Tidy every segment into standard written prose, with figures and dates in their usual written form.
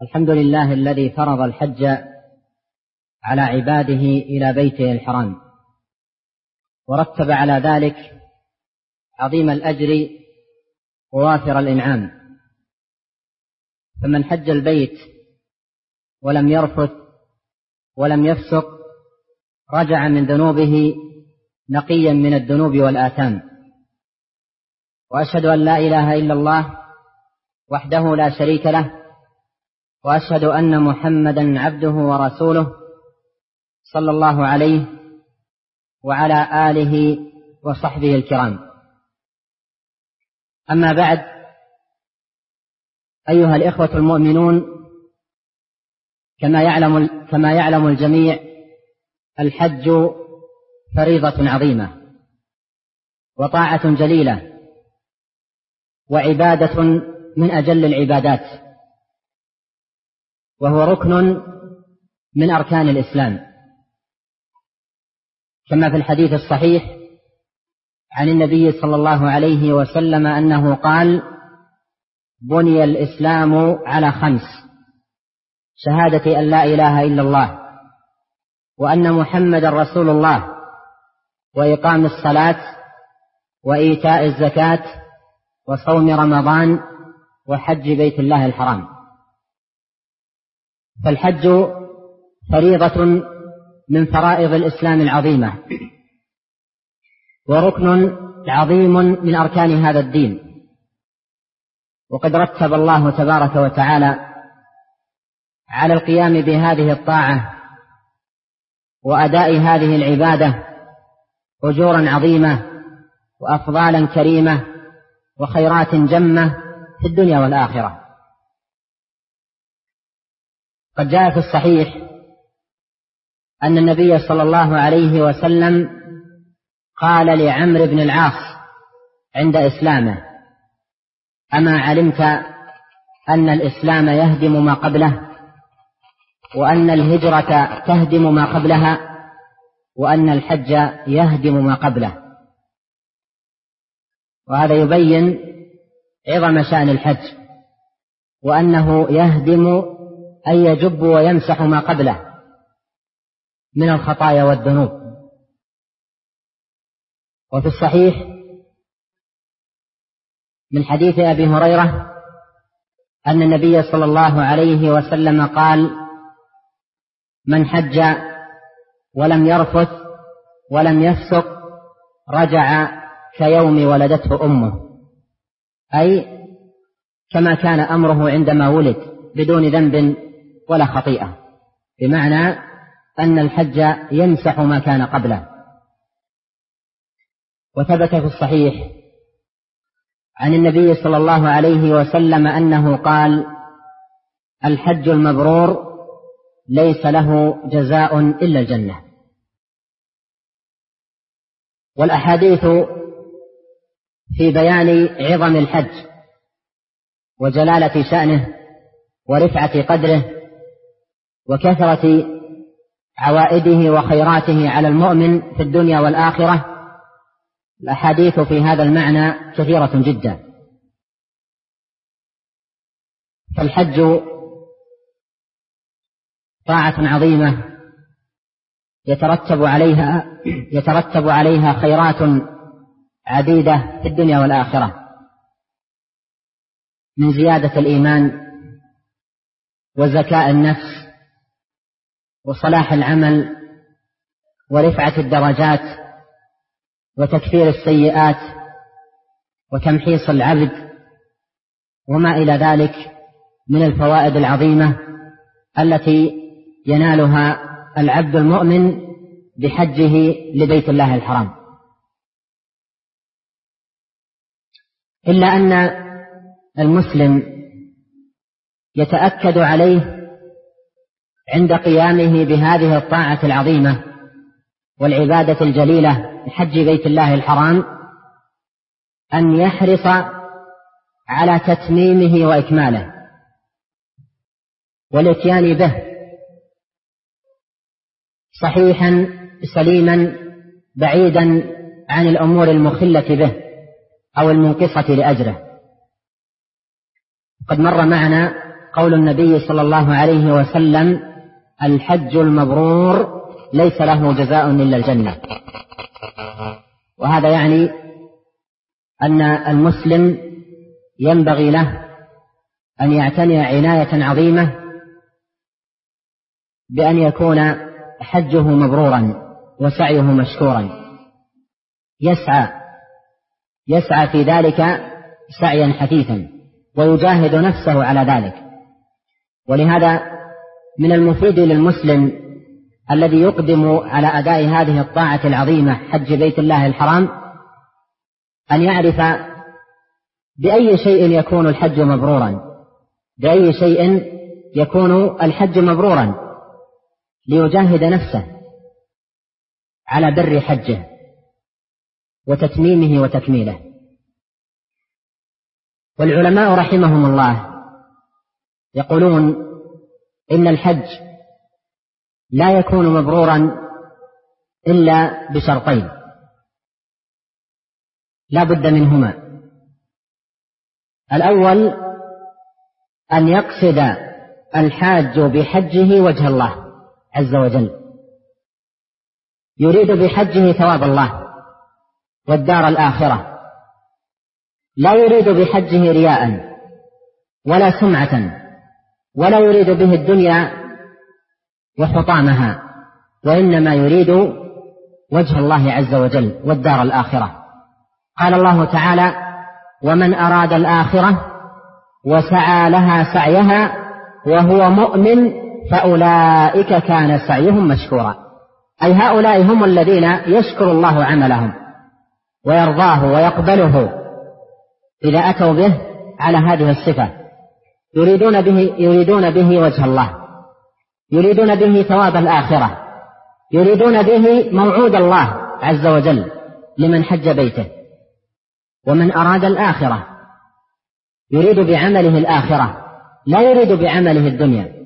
الحمد لله الذي فرض الحج على عباده إلى بيته الحرام، ورتب على ذلك عظيم الأجر ووافر الإنعام. فمن حج البيت ولم يرفث ولم يفسق رجع من ذنوبه نقيا من الذنوب والآثام. وأشهد أن لا إله إلا الله وحده لا شريك له، وأشهد أن محمدا عبده ورسوله صلى الله عليه وعلى آله وصحبه الكرام. أما بعد، أيها الإخوة المؤمنون، كما يعلم الجميع، الحج فريضة عظيمة وطاعة جليلة وعبادة من أجل العبادات، وهو ركن من أركان الإسلام، كما في الحديث الصحيح عن النبي صلى الله عليه وسلم أنه قال: بني الإسلام على 5: شهادة أن لا إله إلا الله وأن محمد رسول الله، وإقام الصلاة، وإيتاء الزكاة، وصوم رمضان، وحج بيت الله الحرام. فالحج فريضة من فرائض الإسلام العظيمة، وركن عظيم من أركان هذا الدين. وقد رتب الله تبارك وتعالى على القيام بهذه الطاعة وأداء هذه العبادة أجورا عظيمة وأفضالا كريمة وخيرات جمة في الدنيا والآخرة. قد جاء في الصحيح أن النبي صلى الله عليه وسلم قال لعمرو بن العاص عند إسلامه: أما علمت أن الإسلام يهدم ما قبله، وأن الهجرة تهدم ما قبلها، وأن الحج يهدم ما قبله؟ وهذا يبين عظم شأن الحج، وأنه يهدم أي يجب ويمسح ما قبله من الخطايا والذنوب. وفي الصحيح من حديث أبي هريرة أن النبي صلى الله عليه وسلم قال: من حج ولم يرفث ولم يفسق رجع كيوم ولدته أمه، أي كما كان أمره عندما ولد بدون ذنب ولا خطيئة، بمعنى أن الحج يمسح ما كان قبله. وثبت في الصحيح عن النبي صلى الله عليه وسلم أنه قال: الحج المبرور ليس له جزاء إلا الجنة. والأحاديث في بيان عظم الحج وجلالة شأنه ورفعة قدره وكثرة عوائده وخيراته على المؤمن في الدنيا والآخرة، الأحاديث في هذا المعنى كثيرة جدا. فالحج طاعة عظيمة يترتب عليها خيرات عديدة في الدنيا والآخرة، من زيادة الإيمان وزكاء النفس وصلاح العمل ورفعة الدرجات وتكفير السيئات وتمحيص العبد، وما إلى ذلك من الفوائد العظيمة التي ينالها العبد المؤمن بحجه لبيت الله الحرام. إلا أن المسلم يتأكد عليه عند قيامه بهذه الطاعة العظيمة والعبادة الجليلة بحج بيت الله الحرام أن يحرص على تتميمه وإكماله والاتيان به صحيحا سليما بعيدا عن الأمور المخلة به أو المنقصة لأجره. قد مر معنا قول النبي صلى الله عليه وسلم: الحج المبرور ليس له جزاء إلا الجنة. وهذا يعني أن المسلم ينبغي له أن يعتني عناية عظيمة بأن يكون حجه مبرورا وسعيه مشكورا، يسعى في ذلك سعيا حثيثا ويجاهد نفسه على ذلك. ولهذا من المفيد للمسلم الذي يقدم على أداء هذه الطاعة العظيمة حج بيت الله الحرام أن يعرف بأي شيء يكون الحج مبرورا، بأي شيء يكون الحج مبرورا، ليجاهد نفسه على بر حجه وتتميمه وتكميله. والعلماء رحمهم الله يقولون إن الحج لا يكون مبرورا إلا بشرطين لا بد منهما: الأول أن يقصد الحاج بحجه وجه الله عز وجل، يريد بحجه ثواب الله والدار الآخرة، لا يريد بحجه رياء ولا سمعة، ولا يريد به الدنيا وحطامها، وإنما يريد وجه الله عز وجل والدار الآخرة. قال الله تعالى: ومن أراد الآخرة وسعى لها سعيها وهو مؤمن فأولئك كان سعيهم مشكورا. أي هؤلاء هم الذين يشكر الله عملهم ويرضاه ويقبله إذا أتوا به على هذه الصفة، يريدون به وجه الله، يريدون به ثواب الآخرة، يريدون به موعود الله عز وجل لمن حج بيته. ومن أراد الآخرة يريد بعمله الآخرة، لا يريد بعمله الدنيا.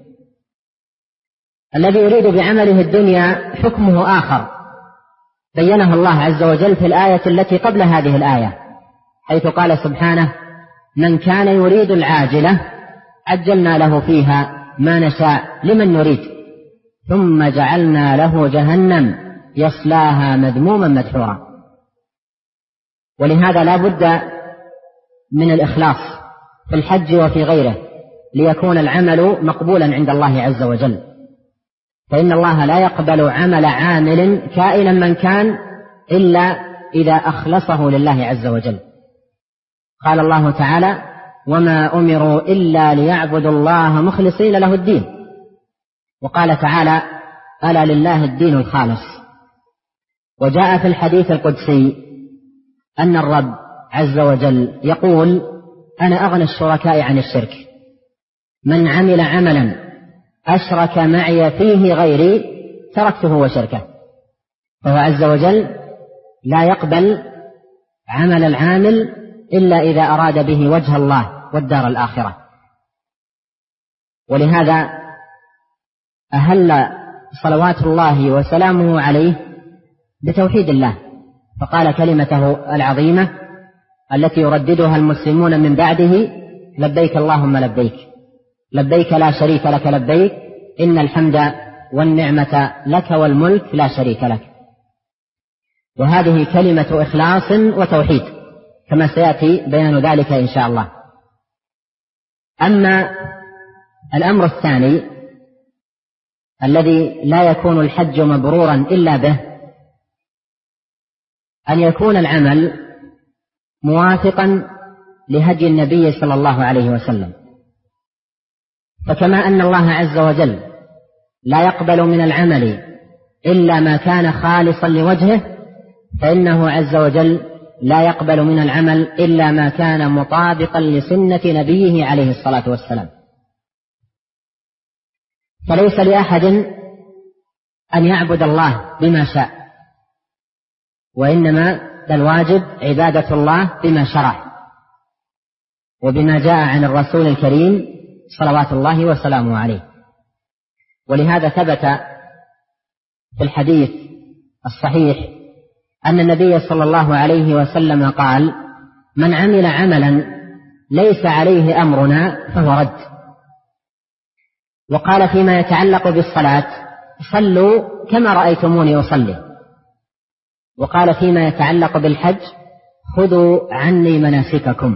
الذي يريد بعمله الدنيا حكمه آخر بينه الله عز وجل في الآية التي قبل هذه الآية، حيث قال سبحانه: من كان يريد العاجلة عجلنا له فيها ما نشاء لمن نريد ثم جعلنا له جهنم يصلاها مذموما مدحورا. ولهذا لا بد من الإخلاص في الحج وفي غيره ليكون العمل مقبولا عند الله عز وجل، فإن الله لا يقبل عمل عامل كائنا من كان إلا إذا أخلصه لله عز وجل. قال الله تعالى: وما أمروا إلا ليعبدوا الله مخلصين له الدين. وقال تعالى: ألا لله الدين الخالص. وجاء في الحديث القدسي أن الرب عز وجل يقول: أنا أغنى الشركاء عن الشرك، من عمل عملا أشرك معي فيه غيري تركته وشركه. فهو عز وجل لا يقبل عمل العامل إلا إذا أراد به وجه الله والدار الآخرة. ولهذا أهل صلوات الله وسلامه عليه بتوحيد الله، فقال كلمته العظيمة التي يرددها المسلمون من بعده: لبيك اللهم لبيك، لبيك لا شريك لك لبيك، إن الحمد والنعمة لك والملك لا شريك لك. وهذه كلمة إخلاص وتوحيد كما سيأتي بيان ذلك إن شاء الله. أما الأمر الثاني الذي لا يكون الحج مبرورا إلا به أن يكون العمل موافقا لهدي النبي صلى الله عليه وسلم. فكما أن الله عز وجل لا يقبل من العمل إلا ما كان خالصا لوجهه، فإنه عز وجل لا يقبل من العمل إلا ما كان مطابقا لسنة نبيه عليه الصلاة والسلام. فليس لأحد أن يعبد الله بما شاء، وإنما الواجب عبادة الله بما شرع وبما جاء عن الرسول الكريم صلوات الله وسلامه عليه. ولهذا ثبت في الحديث الصحيح أن النبي صلى الله عليه وسلم قال: من عمل عملا ليس عليه أمرنا فهو رد. وقال فيما يتعلق بالصلاة: صلوا كما رأيتموني أصلي. وقال فيما يتعلق بالحج: خذوا عني مناسككم.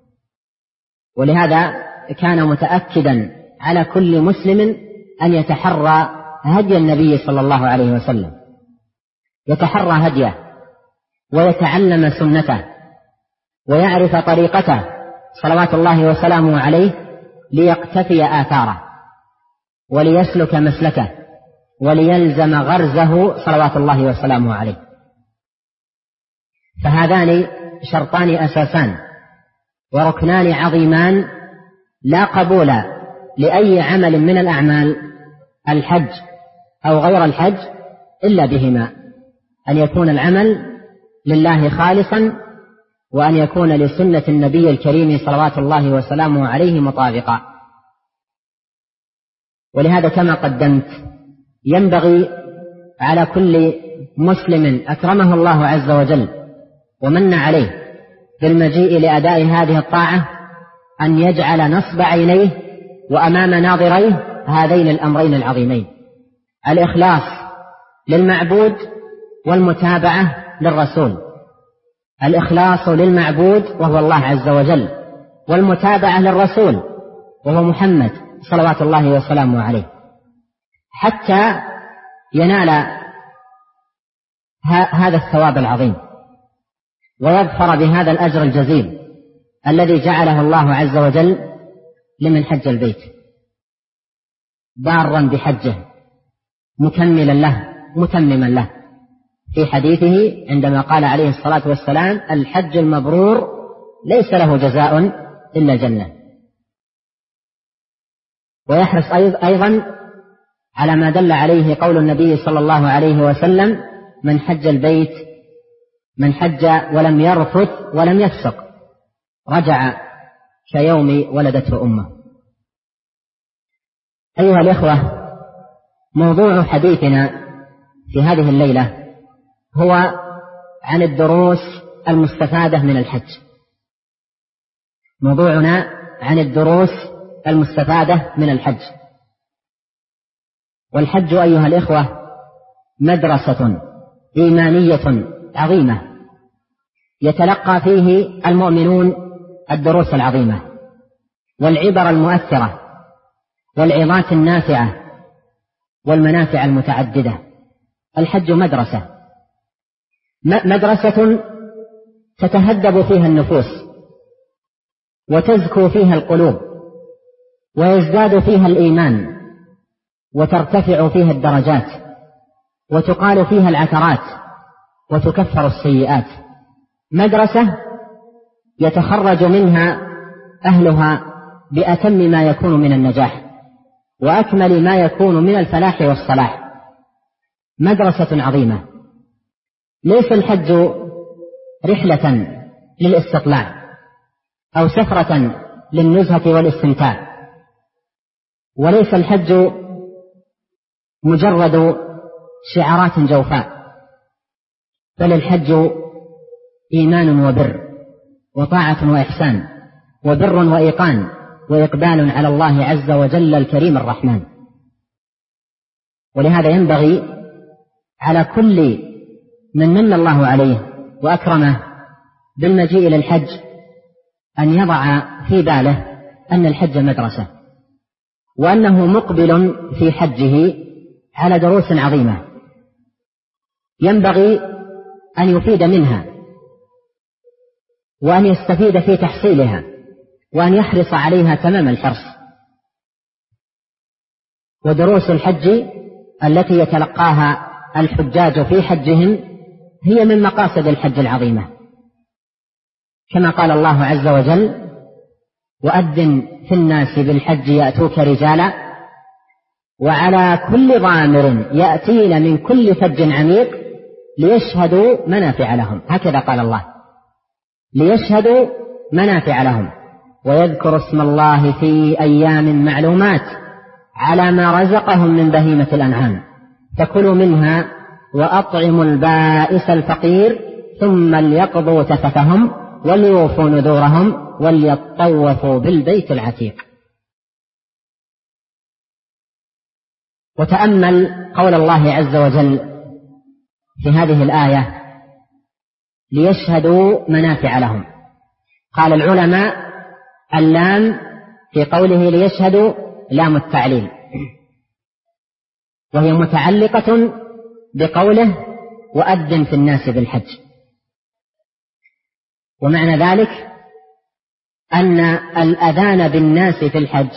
ولهذا كان متأكدا على كل مسلم أن يتحرى هدي النبي صلى الله عليه وسلم، يتحرى هديه ويتعلم سنته ويعرف طريقته صلوات الله وسلامه عليه، ليقتفي آثاره وليسلك مسلكه وليلزم غرزه صلوات الله وسلامه عليه. فهذان شرطان أساسان وركنان عظيمان لا قبول لأي عمل من الأعمال، الحج أو غير الحج، إلا بهما: أن يكون العمل لله خالصا، وأن يكون لسنة النبي الكريم صلوات الله وسلامه عليه مطابقا. ولهذا كما قدمت ينبغي على كل مسلم أكرمه الله عز وجل ومن عليه بالمجيء لأداء هذه الطاعة أن يجعل نصب عينيه وأمام ناظريه هذين الأمرين العظيمين: الإخلاص للمعبود والمتابعة للرسول. الإخلاص للمعبود وهو الله عز وجل، والمتابعة للرسول وهو محمد صلوات الله وسلامه عليه، حتى ينال هذا الثواب العظيم ويظفر بهذا الأجر الجزيل الذي جعله الله عز وجل لمن حج البيت بارا بحجه مكملا له متمما له، في حديثه عندما قال عليه الصلاة والسلام: الحج المبرور ليس له جزاء إلا الجنة. ويحرص أيضا على ما دل عليه قول النبي صلى الله عليه وسلم: من حج البيت، من حج ولم يرفث ولم يفسق رجع كيوم ولدته أمه. أيها الإخوة، موضوع حديثنا في هذه الليلة هو عن الدروس المستفادة من الحج. موضوعنا عن الدروس المستفادة من الحج. والحج أيها الإخوة مدرسة إيمانية عظيمة يتلقى فيه المؤمنون الدروس العظيمة والعبر المؤثرة والعظات النافعة والمنافع المتعددة. الحج مدرسة تتهذب فيها النفوس وتزكو فيها القلوب ويزداد فيها الإيمان وترتفع فيها الدرجات وتقال فيها العثرات وتكفر السيئات. مدرسة يتخرج منها أهلها بأتم ما يكون من النجاح وأكمل ما يكون من الفلاح والصلاح. مدرسة عظيمة. ليس الحج رحلة للاستطلاع أو سفرة للنزهة والاستمتاع، وليس الحج مجرد شعارات جوفاء، بل الحج إيمان وبر وطاعة وإحسان وبر وإيقان وإقبال على الله عز وجل الكريم الرحمن. ولهذا ينبغي على كل من الله عليه وأكرمه بالمجيء إلى الحج أن يضع في باله أن الحج مدرسة، وأنه مقبل في حجه على دروس عظيمة ينبغي أن يفيد منها وأن يستفيد في تحصيلها وأن يحرص عليها تمام الحرص. ودروس الحج التي يتلقاها الحجاج في حجهم هي من مقاصد الحج العظيمة، كما قال الله عز وجل: وأذن في الناس بالحج يأتوك رجالا وعلى كل ضامر يأتين من كل فج عميق ليشهدوا منافع لهم. هكذا قال الله: ليشهدوا منافع لهم ويذكروا اسم الله في أيام معلومات على ما رزقهم من بهيمة الأنعام فكلوا منها وأطعموا البائس الفقير ثم ليقضوا تفثهم وليوفوا نذورهم وليطوفوا بالبيت العتيق. وتأمل قول الله عز وجل في هذه الآية: ليشهدوا منافع لهم. قال العلماء: اللام في قوله ليشهدوا لام التعليل، وهي متعلقة بقوله: وأذن في الناس بالحج. ومعنى ذلك أن الأذان بالناس في الحج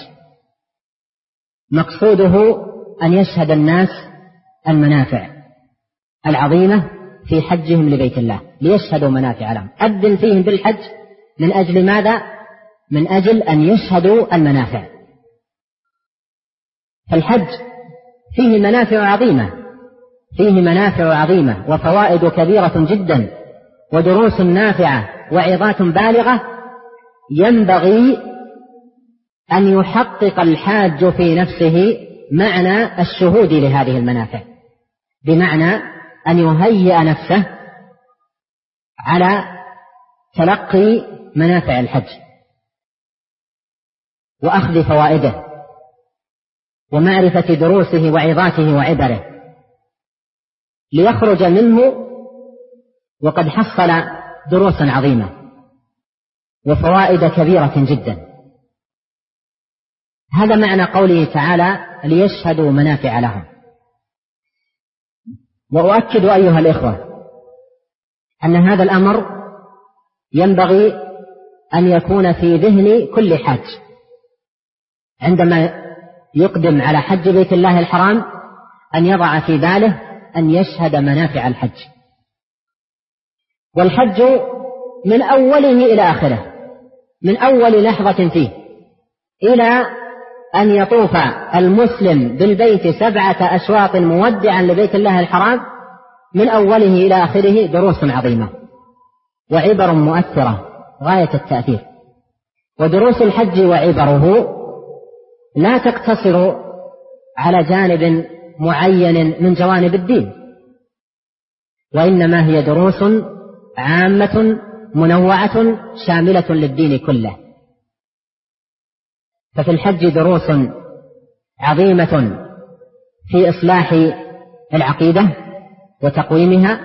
مقصوده أن يشهد الناس المنافع العظيمة في حجهم لبيت الله، ليشهدوا منافع لهم. أذن فيهم بالحج من أجل ماذا؟ من أجل أن يشهدوا المنافع. فالحج فيه منافع عظيمة، فيه منافع عظيمة وفوائد كبيرة جدا ودروس نافعة وعظات بالغة، ينبغي أن يحقق الحاج في نفسه معنى الشهود لهذه المنافع، بمعنى أن يهيئ نفسه على تلقي منافع الحج وأخذ فوائده ومعرفة دروسه وعظاته وعبره، ليخرج منه وقد حصل دروسا عظيمة وفوائد كبيرة جدا. هذا معنى قوله تعالى: ليشهدوا منافع لهم. وأؤكد أيها الإخوة أن هذا الأمر ينبغي أن يكون في ذهن كل حاج عندما يقدم على حج بيت الله الحرام، أن يضع في باله أن يشهد منافع الحج. والحج من أوله إلى آخره، من أول لحظة فيه إلى أن يطوف المسلم بالبيت 7 أشواط مودعا لبيت الله الحرام، من أوله إلى آخره دروس عظيمة وعبر مؤثرة غاية التأثير. ودروس الحج وعبره لا تقتصر على جانب معين من جوانب الدين، وإنما هي دروس عامة منوعة شاملة للدين كله. ففي الحج دروس عظيمة في إصلاح العقيدة وتقويمها،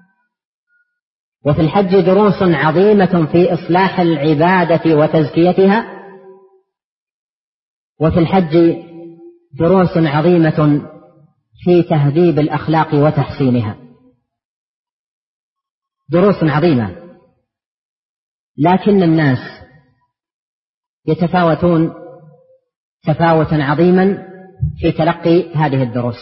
وفي الحج دروس عظيمة في إصلاح العبادة وتزكيتها، وفي الحج دروس عظيمة في تهذيب الأخلاق وتحسينها. دروس عظيمة، لكن الناس يتفاوتون تفاوتا عظيما في تلقي هذه الدروس،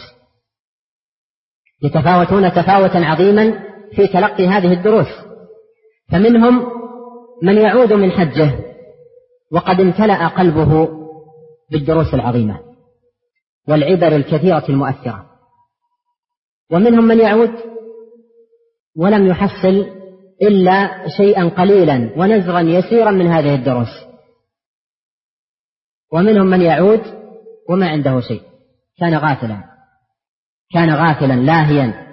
يتفاوتون تفاوتا عظيما في تلقي هذه الدروس. فمنهم من يعود من حجه وقد امتلأ قلبه بالدروس العظيمة والعبر الكثيرة المؤثرة، ومنهم من يعود ولم يحصل إلا شيئا قليلا ونزغا يسيرا من هذه الدروس، ومنهم من يعود وما عنده شيء، كان غافلا لاهيا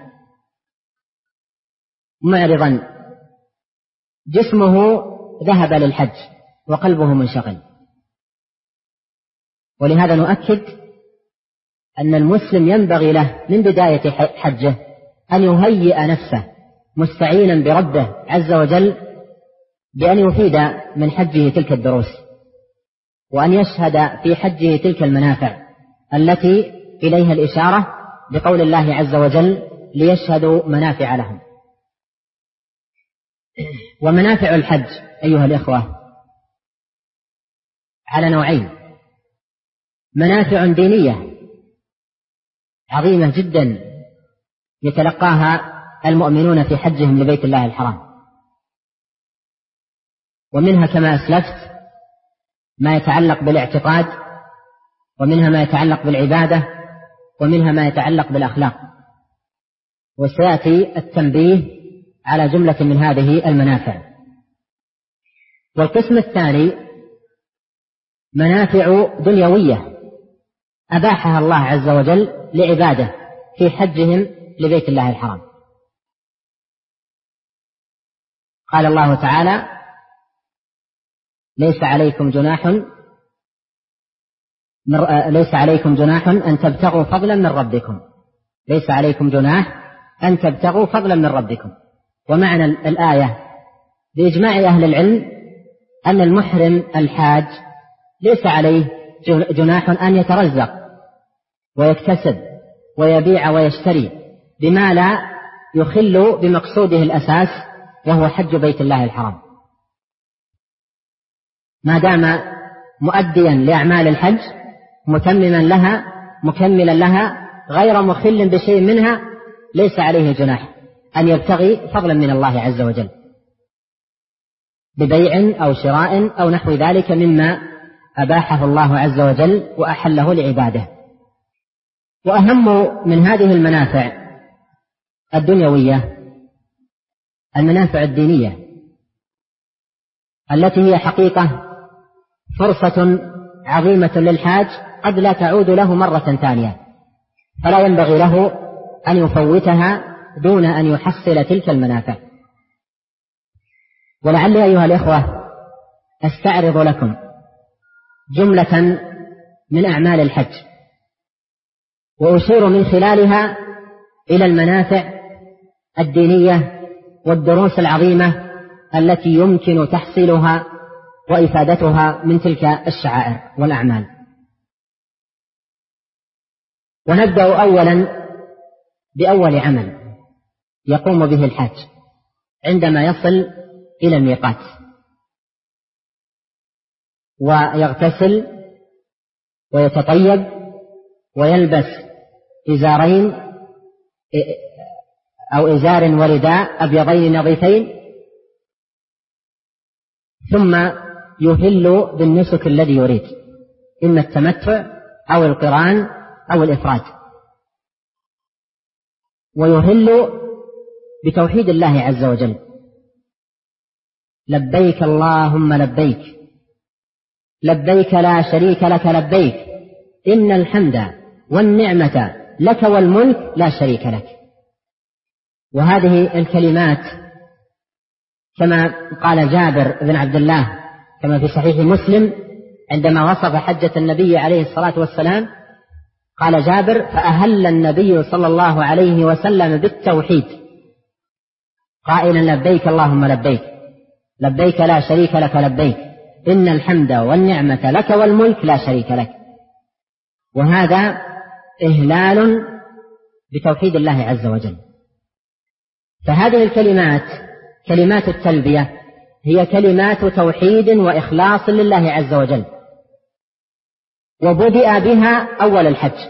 معرضا، جسمه ذهب للحج وقلبه منشغل. ولهذا نؤكد أن المسلم ينبغي له من بداية حجه أن يهيئ نفسه مستعينا بربه عز وجل بأن يفيد من حجه تلك الدروس، وأن يشهد في حجه تلك المنافع التي إليها الإشارة بقول الله عز وجل: ليشهدوا منافع لهم. ومنافع الحج أيها الإخوة على نوعين: منافع دينية عظيمة جدا يتلقاها المؤمنون في حجهم لبيت الله الحرام، ومنها كما أسلفت ما يتعلق بالاعتقاد، ومنها ما يتعلق بالعبادة، ومنها ما يتعلق بالأخلاق، وسيأتي التنبيه على جملة من هذه المنافع. والقسم الثاني منافع دنيوية أباحها الله عز وجل لعباده في حجهم لبيت الله الحرام. قال الله تعالى: ليس عليكم جناح ليس عليكم جناح أن تبتغوا فضلا من ربكم، ليس عليكم جناح أن تبتغوا فضلا من ربكم. ومعنى الآية بإجماع أهل العلم أن المحرم الحاج ليس عليه جناح أن يترزق ويكتسب ويبيع ويشتري بما لا يخل بمقصوده الأساس وهو حج بيت الله الحرام، ما دام مؤديا لأعمال الحج مكملا لها غير مخل بشيء منها، ليس عليه جناح أن يبتغي فضلا من الله عز وجل ببيع أو شراء أو نحو ذلك مما أباحه الله عز وجل وأحله لعباده. وأهم من هذه المنافع الدنيوية المنافع الدينية التي هي حقيقة فرصة عظيمة للحاج قد لا تعود له مرة ثانية، فلا ينبغي له أن يفوتها دون أن يحصل تلك المنافع. ولعلي أيها الإخوة أستعرض لكم جملة من أعمال الحج وأشير من خلالها إلى المنافع الدينية والدروس العظيمة التي يمكن تحصيلها وإفادتها من تلك الشعائر والأعمال. ونبدأ أولا بأول عمل يقوم به الحاج عندما يصل إلى الميقات، ويغتسل ويتطيب ويلبس إزارين أو إزار ورداء أبيضين نظيفين، ثم يهل بالنسك الذي يريد، إما التمتع أو القران أو الإفراد، ويهل بتوحيد الله عز وجل: لبيك اللهم لبيك، لبيك لا شريك لك لبيك، إن الحمد والنعمة لك والملك لا شريك لك. وهذه الكلمات كما قال جابر بن عبد الله كما في صحيح مسلم عندما وصف حجة النبي عليه الصلاة والسلام، قال جابر: فأهل النبي صلى الله عليه وسلم بالتوحيد قائلا: لبيك اللهم لبيك، لبيك لا شريك لك لبيك، إن الحمد والنعمة لك والملك لا شريك لك. وهذا إهلال بتوحيد الله عز وجل. فهذه الكلمات كلمات التلبية هي كلمات توحيد وإخلاص لله عز وجل، وبدأ بها أول الحج،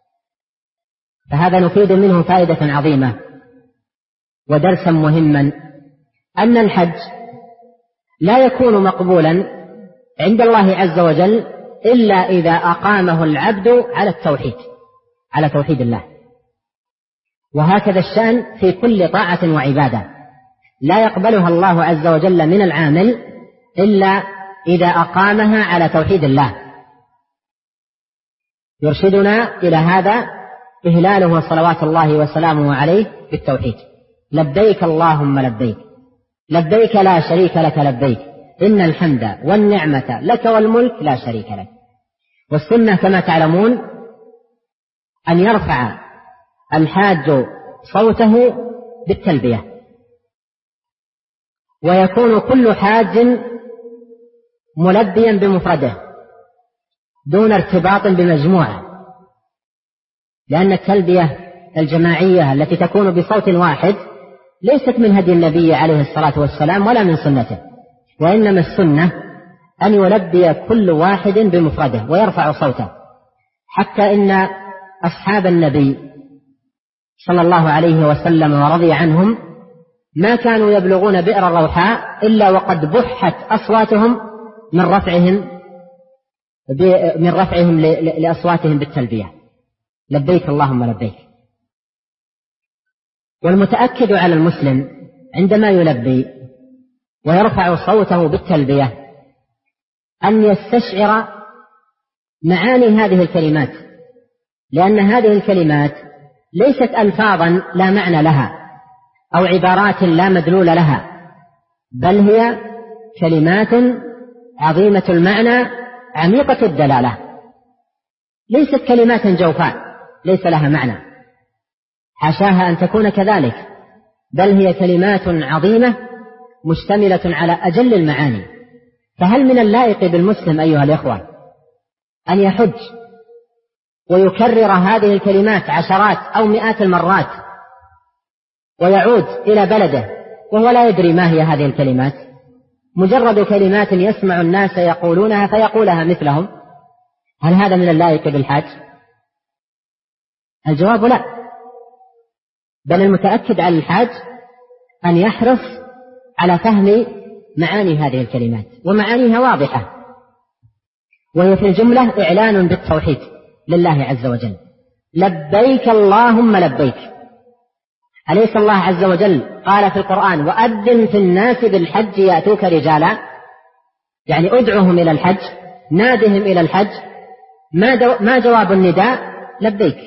فهذا نفيد منه فائدة عظيمة ودرسا مهما، أن الحج لا يكون مقبولا عند الله عز وجل إلا إذا أقامه العبد على التوحيد، على توحيد الله. وهكذا الشأن في كل طاعة وعبادة، لا يقبلها الله عز وجل من العامل إلا إذا أقامها على توحيد الله. يرشدنا إلى هذا إهلاله صلوات الله وسلامه عليه بالتوحيد: لبيك اللهم لبيك، لبيك لا شريك لك لبيك، إن الحمد والنعمة لك والملك لا شريك لك. والسنة كما تعلمون أن يرفع الحاج صوته بالتلبية، ويكون كل حاج ملبيا بمفرده دون ارتباط بمجموعة، لأن التلبية الجماعية التي تكون بصوت واحد ليست من هدي النبي عليه الصلاة والسلام ولا من سنته، وإنما السنة أن يلبي كل واحد بمفرده ويرفع صوته، حتى إن أصحاب النبي صلى الله عليه وسلم ورضي عنهم ما كانوا يبلغون بئر الروحاء إلا وقد بحت أصواتهم من رفعهم لأصواتهم بالتلبية: لبيك اللهم لبيك. والمتأكد على المسلم عندما يلبي ويرفع صوته بالتلبية أن يستشعر معاني هذه الكلمات، لأن هذه الكلمات ليست ألفاظا لا معنى لها أو عبارات لا مدلول لها، بل هي كلمات عظيمة المعنى عميقة الدلالة. ليست كلمات جوفاء ليس لها معنى، حاشاها أن تكون كذلك، بل هي كلمات عظيمة مشتملة على أجل المعاني. فهل من اللائق بالمسلم أيها الإخوة أن يحج ويكرر هذه الكلمات عشرات أو مئات المرات ويعود إلى بلده وهو لا يدري ما هي هذه الكلمات، مجرد كلمات يسمع الناس يقولونها فيقولها مثلهم؟ هل هذا من اللائق بالحاج؟ الجواب لا، بل المتأكد على الحاج أن يحرص على فهم معاني هذه الكلمات، ومعانيها واضحة، وهي في الجملة إعلان بالتوحيد لله عز وجل. لبيك اللهم لبيك. أليس الله عز وجل قال في القرآن وأذن في الناس بالحج يأتوك رجالا؟ يعني أدعوهم إلى الحج، نادهم إلى الحج. ما جواب النداء؟ لبيك.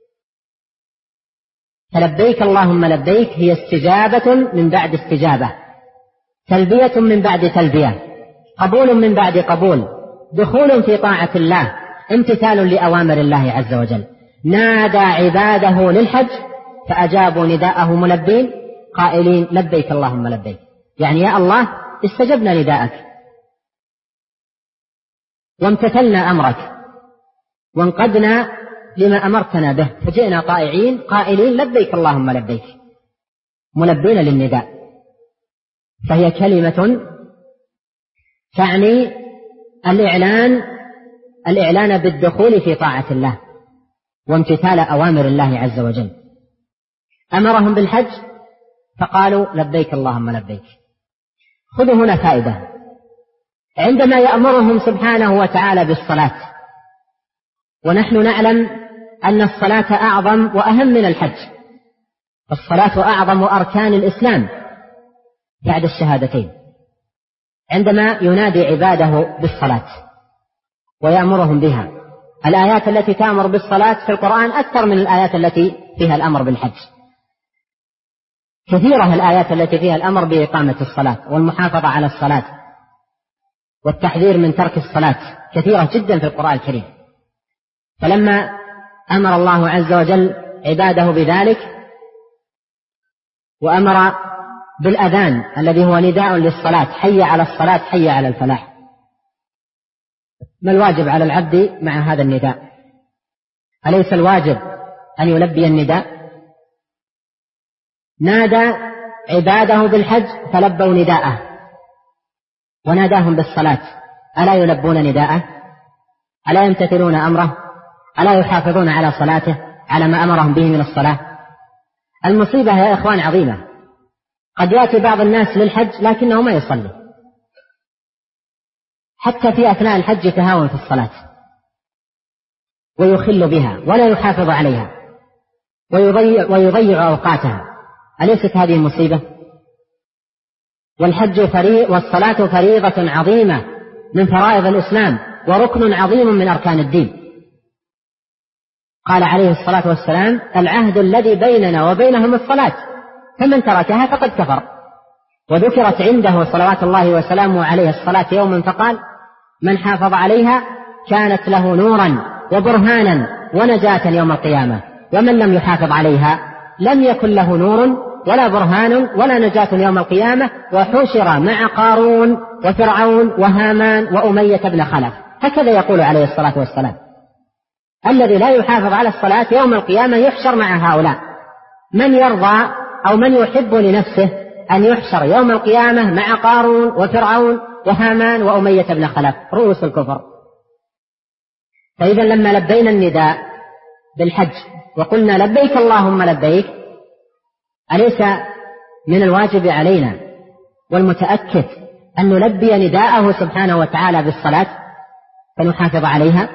فلبيك اللهم لبيك هي استجابة من بعد استجابة، تلبية من بعد تلبية، قبول من بعد قبول، دخول في طاعة الله، امتثال لأوامر الله عز وجل. نادى عباده للحج فأجابوا نداءه ملبين قائلين لبيك اللهم لبيك، يعني يا الله استجبنا نداءك وامتثلنا أمرك وانقدنا لما أمرتنا به، فجئنا طائعين قائلين لبيك اللهم لبيك، ملبين للنداء. فهي كلمة تعني الإعلان بالدخول في طاعة الله وامتثال أوامر الله عز وجل. أمرهم بالحج فقالوا لبيك اللهم لبيك. خذوا هنا فائدة، عندما يأمرهم سبحانه وتعالى بالصلاة، ونحن نعلم أن الصلاة أعظم وأهم من الحج، الصلاة أعظم أركان الإسلام بعد الشهادتين، عندما ينادي عباده بالصلاة ويأمرهم بها. الآيات التي تأمر بالصلاة في القرآن أكثر من الآيات التي فيها الأمر بالحج، كثيرة الآيات التي فيها الأمر بإقامة الصلاة والمحافظة على الصلاة والتحذير من ترك الصلاة، كثيرة جدا في القرآن الكريم. فلما أمر الله عز وجل عباده بذلك وأمر بالأذان الذي هو نداء للصلاة، حي على الصلاة حي على الفلاح، ما الواجب على العبد مع هذا النداء؟ أليس الواجب أن يلبي النداء؟ نادى عباده بالحج فلبوا نداءه وناداهم بالصلاة، ألا يلبون نداءه؟ ألا يمتثلون أمره؟ ألا يحافظون على صلاته على ما أمرهم به من الصلاة؟ المصيبة يا إخوان عظيمة، قد يأتي بعض الناس للحج لكنه ما يصلي، حتى في أثناء الحج يتهاون في الصلاة ويخل بها ولا يحافظ عليها ويضيع أوقاتها. أليست هذه المصيبة؟ والصلاة فريضة عظيمة من فرائض الإسلام وركن عظيم من أركان الدين. قال عليه الصلاة والسلام العهد الذي بيننا وبينهم الصلاة، فمن تركها فقد كفر. وذكرت عنده صلوات الله وسلامه عليه الصلاة يوما فقال من حافظ عليها كانت له نورا وبرهانا ونجاة يوم القيامة، ومن لم يحافظ عليها لم يكن له نور ولا برهان ولا نجاة يوم القيامة، وحشر مع قارون وفرعون وهامان وأمية بن خلف. هكذا يقول عليه الصلاة والسلام الذي لا يحافظ على الصلاة يوم القيامة يحشر مع هؤلاء. من يرضى أو من يحب لنفسه أن يحشر يوم القيامة مع قارون وفرعون وهامان وأمية بن خلف رؤوس الكفر؟ فإذا لما لبينا النداء بالحج وقلنا لبيك اللهم لبيك، أليس من الواجب علينا والمتأكد أن نلبي نداءه سبحانه وتعالى بالصلاة فنحافظ عليها؟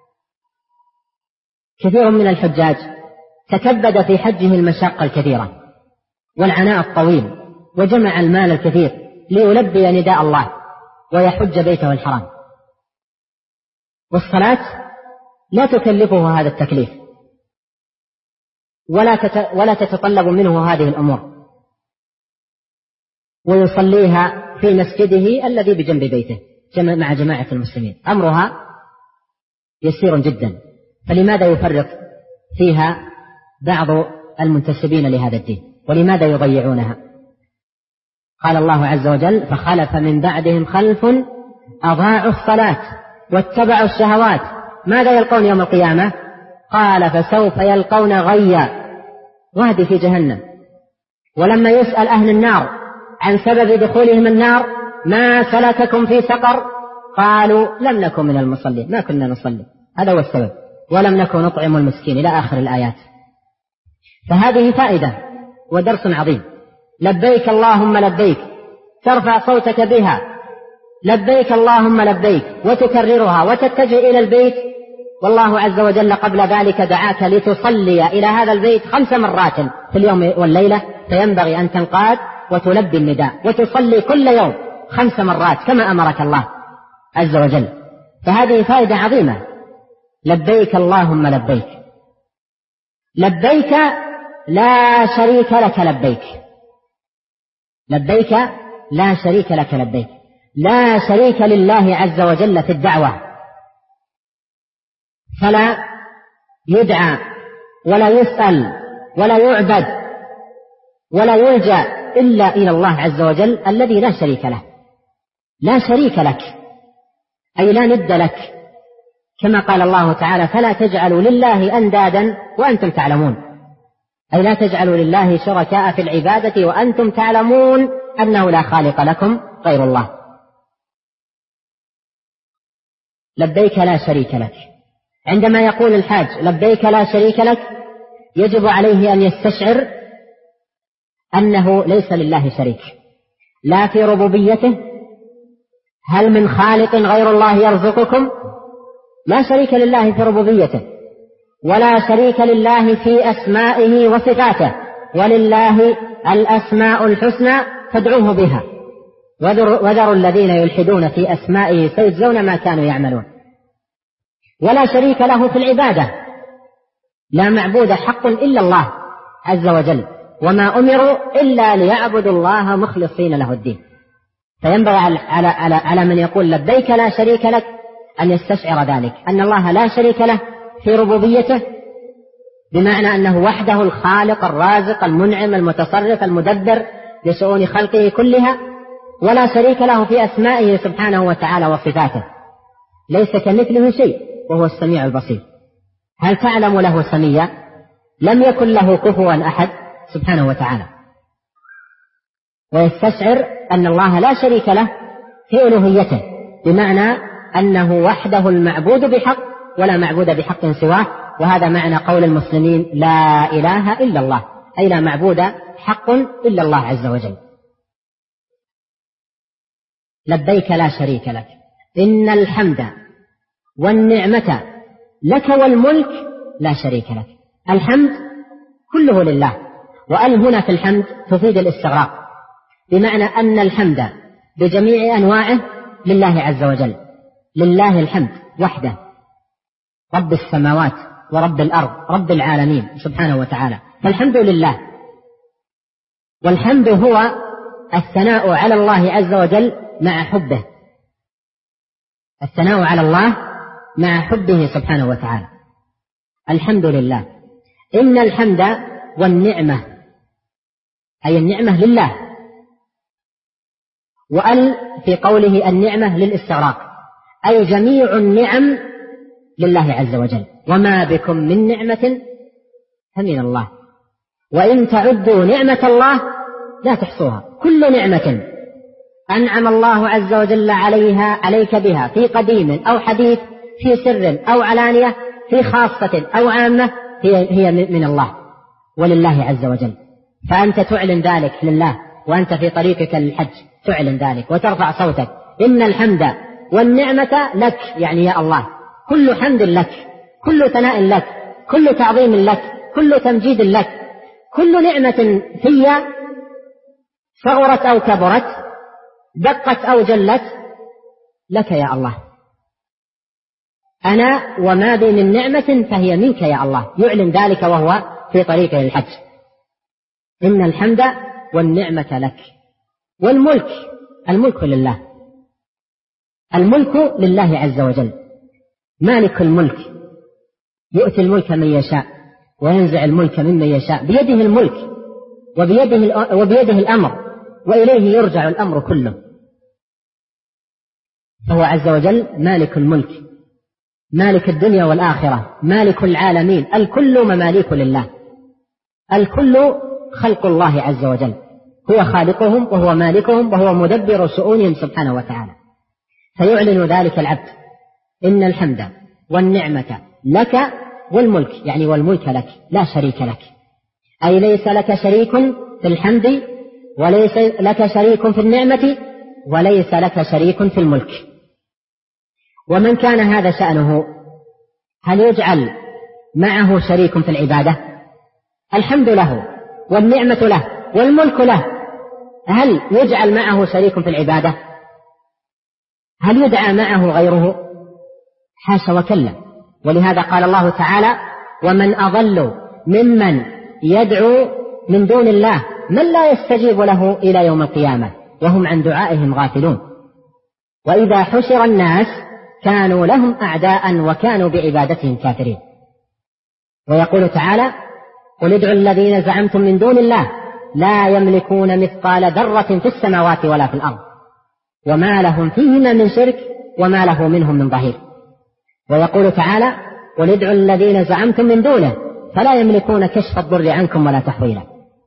كثير من الحجاج تكبد في حجه المشاقة الكثيرة والعناء الطويل وجمع المال الكثير ليلبي نداء الله ويحج بيته الحرام، والصلاة لا تكلفه هذا التكليف ولا تتطلب منه هذه الأمور، ويصليها في مسجده الذي بجنب بيته مع جماعة المسلمين، أمرها يسير جدا. فلماذا يفرط فيها بعض المنتسبين لهذا الدين؟ ولماذا يضيعونها؟ قال الله عز وجل: فخلف من بعدهم خلف أضاعوا الصلاة واتبعوا الشهوات ماذا يلقون يوم القيامة؟ قال: فسوف يلقون غيا وهدي في جهنم. ولما يسأل أهل النار عن سبب دخولهم النار: ما سلككم في سقر؟ قالوا: لم نكن من المصلين، ما كنا نصلي، هذا هو السبب، ولم نكن نطعم المسكين، إلى آخر الآيات. فهذه فائدة ودرس عظيم. لبيك اللهم لبيك، ترفع صوتك بها لبيك اللهم لبيك وتكررها وتتجه إلى البيت، والله عز وجل قبل ذلك دعاك لتصلي إلى هذا البيت 5 مرات في اليوم والليلة، فينبغي أن تنقاد وتلبي النداء وتصلي كل يوم 5 مرات كما أمرك الله عز وجل. فهذه فائدة عظيمة. لبيك اللهم لبيك، لبيك لا شريك لك لبيك، لبيك لا شريك لك لبيك، لا شريك لله عز وجل في الدعوة، فلا يدعى ولا يسأل ولا يعبد ولا يلجأ إلا إلى الله عز وجل الذي لا شريك له. لا شريك لك أي لا ند لك، كما قال الله تعالى: فلا تجعلوا لله أندادا وأنتم تعلمون، أي لا تجعلوا لله شركاء في العبادة وأنتم تعلمون أنه لا خالق لكم غير الله. لبيك لا شريك لك. عندما يقول الحاج لبيك لا شريك لك، يجب عليه أن يستشعر أنه ليس لله شريك، لا في ربوبيته. هل من خالق غير الله يرزقكم؟ لا شريك لله في ربوبيته، ولا شريك لله في أسمائه وصفاته، ولله الأسماء الحسنى فادعوه بها، وذروا الذين يلحدون في أسمائه سيجزون ما كانوا يعملون. ولا شريك له في العبادة، لا معبود حق إلا الله عز وجل، وما أمروا إلا ليعبدوا الله مخلصين له الدين. فينبغي على من يقول لبيك لا شريك لك أن يستشعر ذلك، أن الله لا شريك له في ربوبيته، بمعنى أنه وحده الخالق الرازق المنعم المتصرف المدبر لشؤون خلقه كلها، ولا شريك له في أسمائه سبحانه وتعالى وصفاته، ليس كمثله شيء وهو السميع البصير. هل تعلم له سميا؟ لم يكن له كفوا أحد سبحانه وتعالى. ويستشعر أن الله لا شريك له في ألوهيته، بمعنى أنه وحده المعبود بحق ولا معبود بحق سواه. وهذا معنى قول المسلمين: لا إله إلا الله، أي لا معبود حق إلا الله عز وجل. لبيك لا شريك لك، إن الحمد والنعمة لك والملك لا شريك لك. الحمد كله لله، وأل هنا في الحمد تفيد الاستغراق، بمعنى أن الحمد بجميع أنواعه لله عز وجل. لله الحمد وحده، رب السماوات ورب الأرض، رب العالمين سبحانه وتعالى. فالحمد لله، والحمد هو الثناء على الله عز وجل مع حبه، الثناء على الله مع حبه سبحانه وتعالى. الحمد لله. إن الحمد والنعمة، أي النعمة لله، وأل في قوله النعمة للاستغراق، أي جميع النعم لله عز وجل، وما بكم من نعمة فمن الله، وإن تعدوا نعمة الله لا تحصوها. كل نعمة أنعم الله عز وجل عليك بها في قديم أو حديث، في سر أو علانية، في خاصة أو عامة، هي من الله ولله عز وجل. فأنت تعلن ذلك لله، وأنت في طريقك للحج تعلن ذلك وترفع صوتك: إن الحمد والنعمة لك، يعني يا الله، كل حمد لك، كل ثناء لك، كل تعظيم لك، كل تمجيد لك، كل نعمة في صغرت أو كبرت، دقت أو جلت، لك يا الله. أنا وما بي من نعمة فهي منك يا الله، يعلن ذلك وهو في طريقه للحج. إن الحمد والنعمة لك، والملك، الملك لله، الملك لله عز وجل، مالك الملك يؤتي الملك من يشاء وينزع الملك ممن يشاء، بيده الملك وبيده الأمر، وإليه يرجع الأمر كله. فهو عز وجل مالك الملك، مالك الدنيا والآخرة، مالك العالمين، الكل مماليك لله، الكل خلق الله عز وجل، هو خالقهم وهو مالكهم وهو مدبر شؤونهم سبحانه وتعالى. فيعلن ذلك العبد: إن الحمد والنعمة لك والملك، يعني والملك لك لا شريك لك، أي ليس لك شريك في الحمد، وليس لك شريك في النعمة، وليس لك شريك في الملك. ومن كان هذا شأنه، هل يجعل معه شريك في العبادة؟ الحمد له والنعمة له والملك له، هل يجعل معه شريك في العبادة؟ هل يدعى معه غيره؟ حاشا وكلا. ولهذا قال الله تعالى: ومن أضل ممن يدعو من دون الله من لا يستجيب له إلى يوم القيامة وهم عن دعائهم غافلون. وإذا حشر الناس كانوا لهم أعداء وكانوا بعبادتهم كافرين. ويقول تعالى: قل ادعوا الذين زعمتم من دون الله لا يملكون مثقال ذرة في السماوات ولا في الأرض وما لهم فيهما من شرك وما له منهم من ظهير. ويقول تعالى: قل ادعوا الذين زعمتم من دونه فلا يملكون كشف الضر عنكم ولا تحويلا.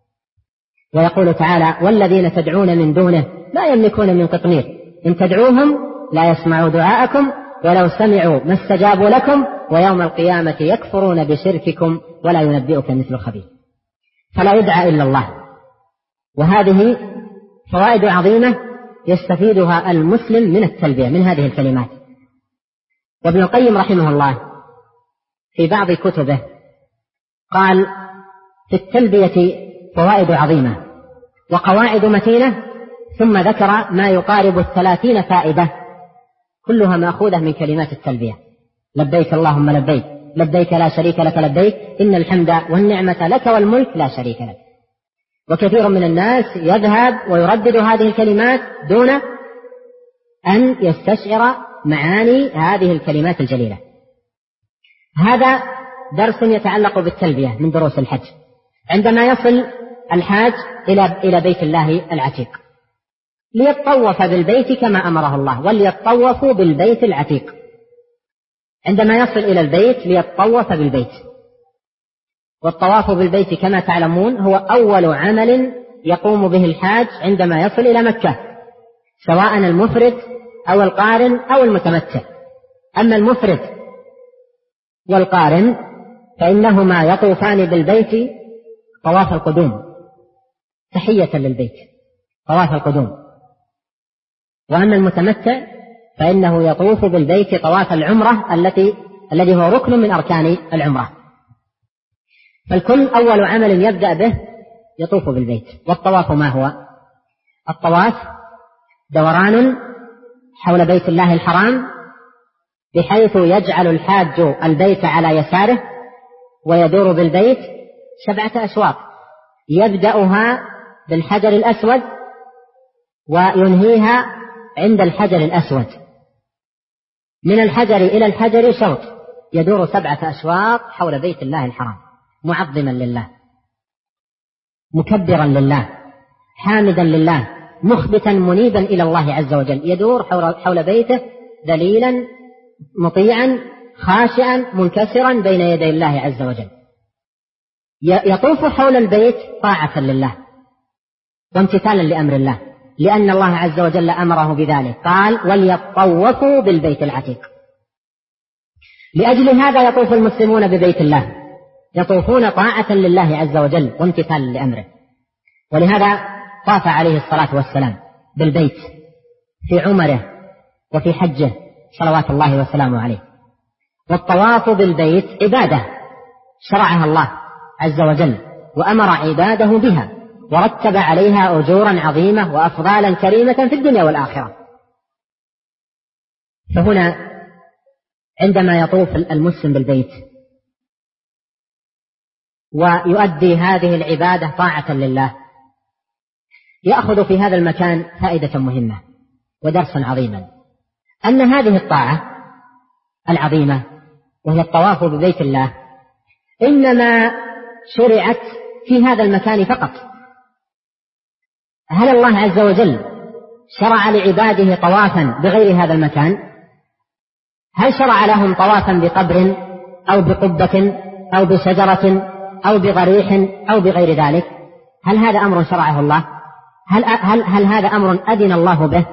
ويقول تعالى: والذين تدعون من دونه لا يملكون من قطمير إن تدعوهم لا يسمعوا دعاءكم ولو سمعوا ما استجابوا لكم ويوم القيامة يكفرون بشرككم ولا ينبئك مثل خبير. فلا يدعى إلا الله. وهذه فوائد عظيمة يستفيدها المسلم من التلبية، من هذه الكلمات. وابن القيم رحمه الله في بعض كتبه قال: في التلبية فوائد عظيمة وقواعد متينة، ثم ذكر ما يقارب 30 فائدة كلها مأخوذة من كلمات التلبية: لبيك اللهم لبيك، لبيك لا شريك لك لبيك، إن الحمد والنعمة لك والملك لا شريك لك. وكثير من الناس يذهب ويردد هذه الكلمات دون أن يستشعر معاني هذه الكلمات الجليلة. هذا درس يتعلق بالتلبية من دروس الحج. عندما يصل الحاج إلى بيت الله العتيق ليتطوف بالبيت كما أمره الله، وليتطوفوا بالبيت العتيق. عندما يصل إلى البيت ليتطوف بالبيت، والطواف بالبيت كما تعلمون هو أول عمل يقوم به الحاج عندما يصل إلى مكة، سواء المفرد أو القارن أو المتمتع. أما المفرد والقارن فإنهما يطوفان بالبيت طواف القدوم تحية للبيت، طواف القدوم. وأما المتمتع فإنه يطوف بالبيت طواف العمرة الذي هو ركن من أركان العمرة. فالكل أول عمل يبدأ به يطوف بالبيت. والطواف ما هو؟ الطواف دوران حول بيت الله الحرام، بحيث يجعل الحاج البيت على يساره ويدور بالبيت 7 أشواط، يبدأها بالحجر الأسود وينهيها عند الحجر الأسود. من الحجر إلى الحجر شوط، يدور 7 أشواط حول بيت الله الحرام، معظما لله، مكبرا لله، حامدا لله، مخبتا منيبا إلى الله عز وجل، يدور حول بيته ذليلا مطيعا خاشعا منكسرا بين يدي الله عز وجل. يطوف حول البيت طاعة لله وامتثالا لأمر الله، لأن الله عز وجل أمره بذلك، قال: وليطوفوا بالبيت العتيق. لأجل هذا يطوف المسلمون ببيت الله، يطوفون طاعة لله عز وجل وامتثالا لأمره. ولهذا طاف عليه الصلاة والسلام بالبيت في عمره وفي حجه صلوات الله وسلامه عليه. والطواف بالبيت عبادة شرعها الله عز وجل وأمر عباده بها، ورتب عليها أجورا عظيمة وأفضالا كريمة في الدنيا والآخرة. فهنا عندما يطوف المسلم بالبيت ويؤدي هذه العبادة طاعة لله، يأخذ في هذا المكان فائدة مهمة ودرسا عظيما، أن هذه الطاعة العظيمة وهي الطواف ببيت الله إنما شرعت في هذا المكان فقط. هل الله عز وجل شرع لعباده طوافا بغير هذا المكان؟ هل شرع لهم طوافا بقبر أو بقبة أو بشجرة أو بضريح أو بغير ذلك؟ هل هذا أمر شرعه الله؟ هل هذا أمر أذن الله به؟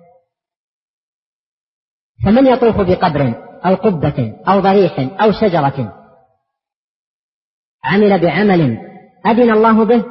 فمن يطوف بقبر أو قبة أو ضريح أو شجرة عمل بعمل أذن الله به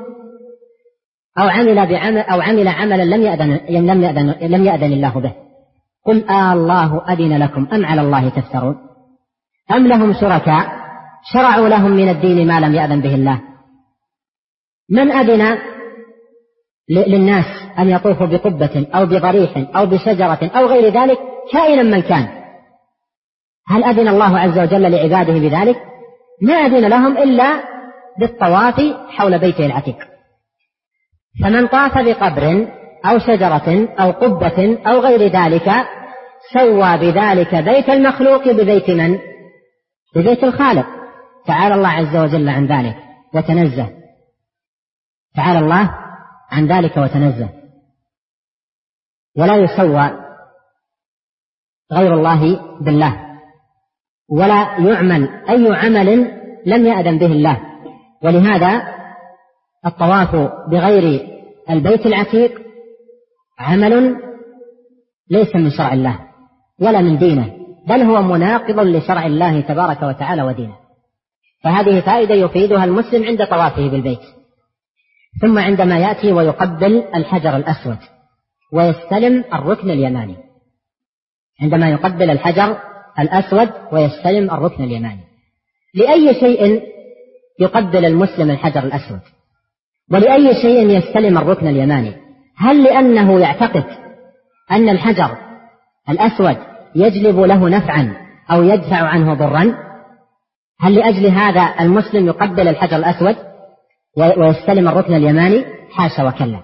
أو عمل عملا لم يأذن الله به. قل الله أذن لكم أم على الله تفترون أم لهم شركاء شرعوا لهم من الدين ما لم يأذن به الله. من أذن للناس أن يطوفوا بقبة أو بضريح أو بشجرة أو غير ذلك كائنا من كان؟ هل أذن الله عز وجل لعباده بذلك؟ ما أذن لهم إلا بالطواف حول بيته العتيق. فمن طاف بقبر أو شجرة أو قبة أو غير ذلك سوى بذلك بيت المخلوق ببيت من؟ ببيت الخالق. تعالى الله عز وجل عن ذلك وتنزه. تعالى الله عن ذلك وتنزه. ولا يسوى غير الله بالله، ولا يعمل أي عمل لم يأذن به الله. ولهذا الطواف بغير البيت العتيق عمل ليس من شرع الله ولا من دينه، بل هو مناقض لشرع الله تبارك وتعالى ودينه. فهذه فائدة يفيدها المسلم عند طوافه بالبيت. ثم عندما يأتي ويقبل الحجر الأسود ويستلم الركن اليماني، عندما يقبل الحجر الأسود ويستلم الركن اليماني، لأي شيء يقبل المسلم الحجر الأسود ولأي شيء يستلم الركن اليماني؟ هل لأنه يعتقد أن الحجر الأسود يجلب له نفعا أو يدفع عنه ضرا؟ هل لأجل هذا المسلم يقبل الحجر الأسود ويستلم الركن اليماني؟ حاشا وكلا.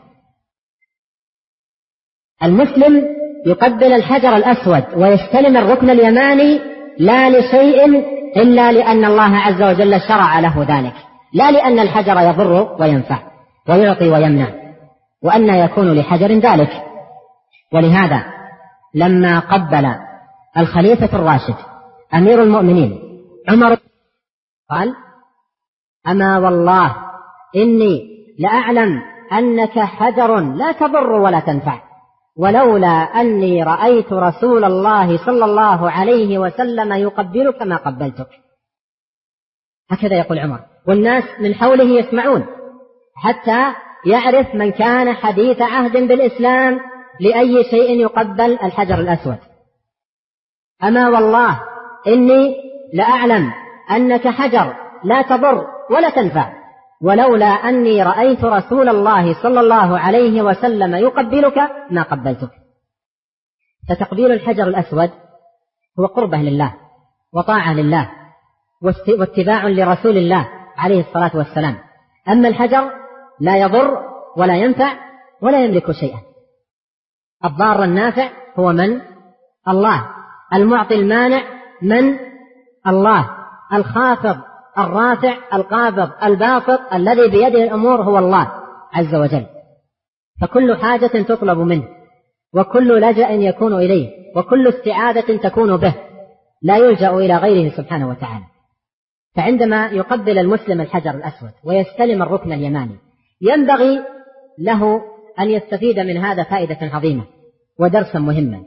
المسلم يقبل الحجر الأسود ويستلم الركن اليماني لا لشيء إلا لأن الله عز وجل شرع له ذلك، لا لأن الحجر يضر وينفع ويعطي ويمنع، وأن يكون لحجر ذلك. ولهذا لما قبل الخليفة الراشد أمير المؤمنين عمر قال: أما والله إني لأعلم أنك حجر لا تضر ولا تنفع، ولولا أني رأيت رسول الله صلى الله عليه وسلم يقبلك ما قبلتك. هكذا يقول عمر، والناس من حوله يسمعون، حتى يعرف من كان حديث عهد بالإسلام لأي شيء يقبل الحجر الأسود. أما والله إني لأعلم أنك حجر لا تضر ولا تنفع، ولولا أني رأيت رسول الله صلى الله عليه وسلم يقبلك ما قبلتك. فتقبيل الحجر الأسود هو قربة لله وطاعة لله واتباع لرسول الله عليه الصلاة والسلام. أما الحجر لا يضر ولا ينفع ولا يملك شيئا. الضار النافع هو من؟ الله. المعطي المانع من؟ الله. الخافض الرافع القابض الباسط الذي بيده الأمور هو الله عز وجل. فكل حاجة تطلب منه، وكل لجأ يكون إليه، وكل استعاذة تكون به، لا يلجأ إلى غيره سبحانه وتعالى. فعندما يقبل المسلم الحجر الأسود ويستلم الركن اليماني ينبغي له أن يستفيد من هذا فائدة عظيمة ودرسا مهما،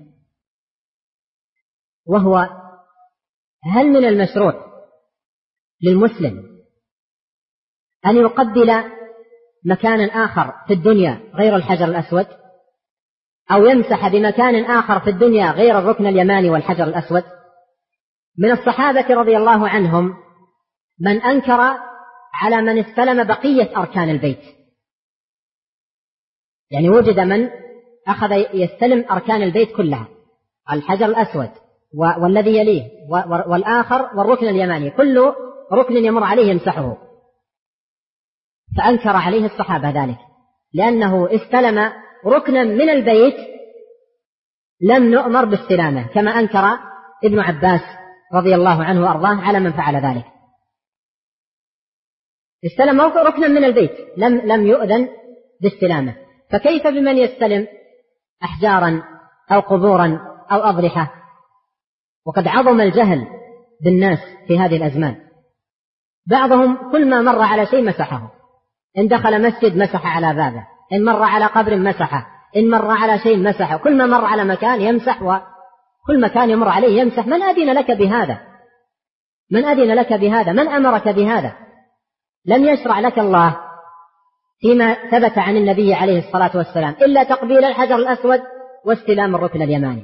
وهو: هل من المشروع للمسلم أن يقبل مكانا آخر في الدنيا غير الحجر الأسود، أو يمسح بمكان آخر في الدنيا غير الركن اليماني والحجر الأسود؟ من الصحابة رضي الله عنهم من أنكر على من استلم بقية أركان البيت، يعني وجد من أخذ يستلم أركان البيت كلها، الحجر الأسود والذي يليه والآخر والركن اليماني، كل ركن يمر عليه يمسحه، فأنكر عليه الصحابة ذلك لأنه استلم ركنا من البيت لم نؤمر باستلامه، كما أنكر ابن عباس رضي الله عنه وأرضاه على من فعل ذلك. استلم ركنا من البيت لم يؤذن باستلامه، فكيف بمن يستلم أحجارا أو قبورا أو أضرحة؟ وقد عظم الجهل بالناس في هذه الأزمان. بعضهم كل ما مر على شيء مسحه، إن دخل مسجد مسح على بابه، إن مر على قبر مسحه، إن مر على شيء مسحه، كل ما مر على مكان يمسح، وكل مكان يمر عليه يمسح. من أذن لك بهذا؟ من أذن لك بهذا؟ من أمرك بهذا؟ لم يشرع لك الله فيما ثبت عن النبي عليه الصلاة والسلام إلا تقبيل الحجر الأسود واستلام الركن اليماني.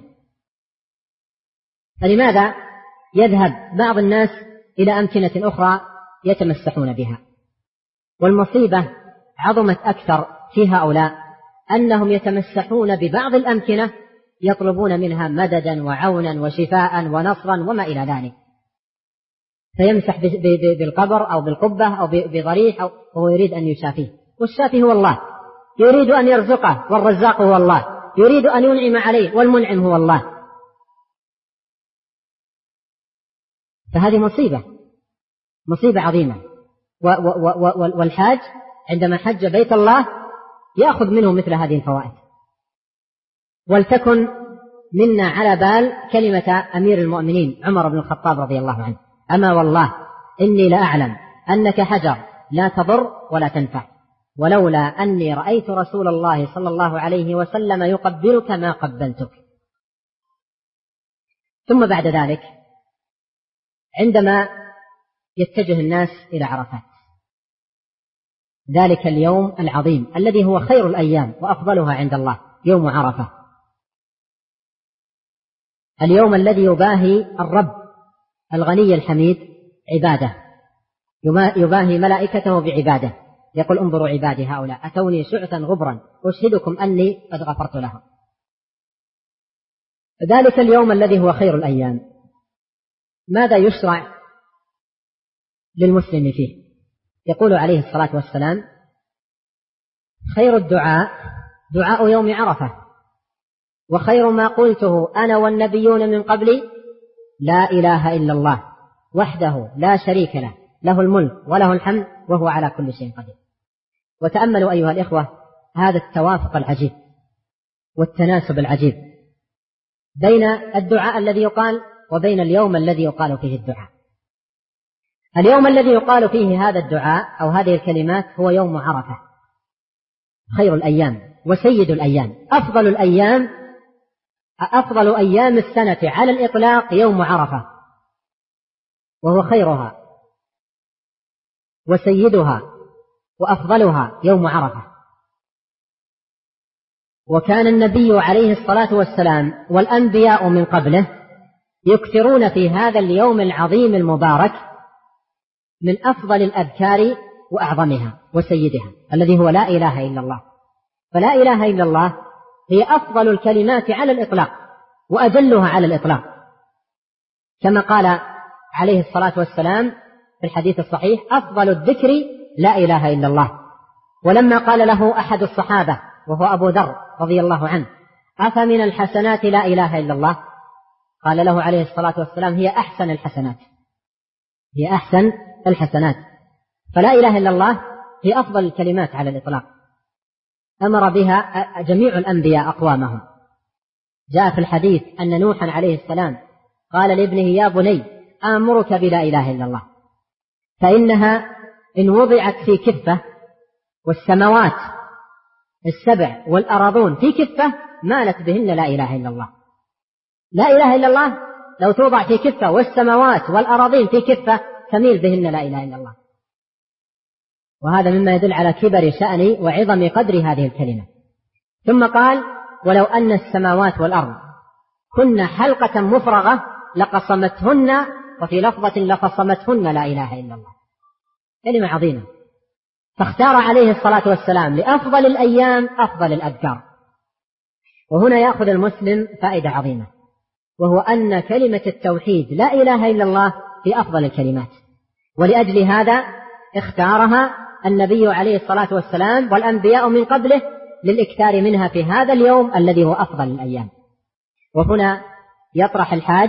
فلماذا يذهب بعض الناس إلى أمكنة أخرى يتمسحون بها؟ والمصيبة عظمت أكثر في هؤلاء أنهم يتمسحون ببعض الأمكنة يطلبون منها مددا وعونا وشفاء ونصرا وما إلى ذلك، فيمسح بالقبر أو بالقبة أو بضريح وهو يريد أن يشافيه، والشافي هو الله، يريد أن يرزقه والرزاق هو الله، يريد أن ينعم عليه والمنعم هو الله. فهذه مصيبة عظيمة. والحاج عندما حج بيت الله يأخذ منه مثل هذه الفوائد. ولتكن منا على بال كلمة أمير المؤمنين عمر بن الخطاب رضي الله عنه: أما والله إني لأعلم أنك حجر لا تضر ولا تنفع، ولولا أني رأيت رسول الله صلى الله عليه وسلم يقبلك ما قبلتك. ثم بعد ذلك عندما يتجه الناس إلى عرفات، ذلك اليوم العظيم الذي هو خير الأيام وأفضلها عند الله، يوم عرفة، اليوم الذي يباهي الرب الغني الحميد عباده، يباهي ملائكته بعباده، يقول: انظروا عبادي هؤلاء أتوني شعثا غبرا أشهدكم أني قد غفرت لهم. ذلك اليوم الذي هو خير الأيام، ماذا يشرع للمسلم فيه؟ يقول عليه الصلاة والسلام: خير الدعاء دعاء يوم عرفة، وخير ما قلته أنا والنبيون من قبلي لا إله إلا الله وحده لا شريك له، له الملك وله الحمد وهو على كل شيء قدير. وتأملوا أيها الإخوة هذا التوافق العجيب والتناسب العجيب بين الدعاء الذي يقال وبين اليوم الذي يقال فيه الدعاء. اليوم الذي يقال فيه هذا الدعاء أو هذه الكلمات هو يوم عرفة، خير الأيام وسيد الأيام، أفضل أيام السنة على الإطلاق يوم عرفة، وهو خيرها وسيدها وأفضلها يوم عرفة. وكان النبي عليه الصلاة والسلام والأنبياء من قبله يكثرون في هذا اليوم العظيم المبارك من أفضل الأذكار وأعظمها وسيدها الذي هو لا إله إلا الله. فلا إله إلا الله هي أفضل الكلمات على الإطلاق وأجلها على الإطلاق، كما قال عليه الصلاة والسلام في الحديث الصحيح: أفضل الذكر لا إله إلا الله. ولما قال له أحد الصحابة وهو أبو ذر رضي الله عنه: أفمن الحسنات لا إله إلا الله؟ قال له عليه الصلاة والسلام: هي أحسن الحسنات، هي أحسن الحسنات. فلا إله إلا الله هي أفضل الكلمات على الإطلاق، أمر بها جميع الأنبياء أقوامهم. جاء في الحديث أن نوحا عليه السلام قال لابنه: يا بني آمرك بلا إله إلا الله، فإنها إن وضعت في كفة والسماوات السبع والأراضون في كفة مالت بهن لا إله إلا الله. لا إله إلا الله لو توضع في كفة والسماوات والأراضين في كفة تميل بهن لا إله إلا الله. وهذا مما يدل على كبر شأن وعظم قدر هذه الكلمة. ثم قال: ولو أن السماوات والأرض كن حلقة مفرغة لقصمتهن، وفي لفظة لفصمتهن لا إله إلا الله. كلمة عظيمة. فاختار عليه الصلاة والسلام لأفضل الأيام أفضل الأذكار. وهنا يأخذ المسلم فائدة عظيمة، وهو أن كلمة التوحيد لا إله إلا الله في أفضل الكلمات، ولأجل هذا اختارها النبي عليه الصلاة والسلام والأنبياء من قبله للإكثار منها في هذا اليوم الذي هو أفضل الأيام. وهنا يطرح الحاج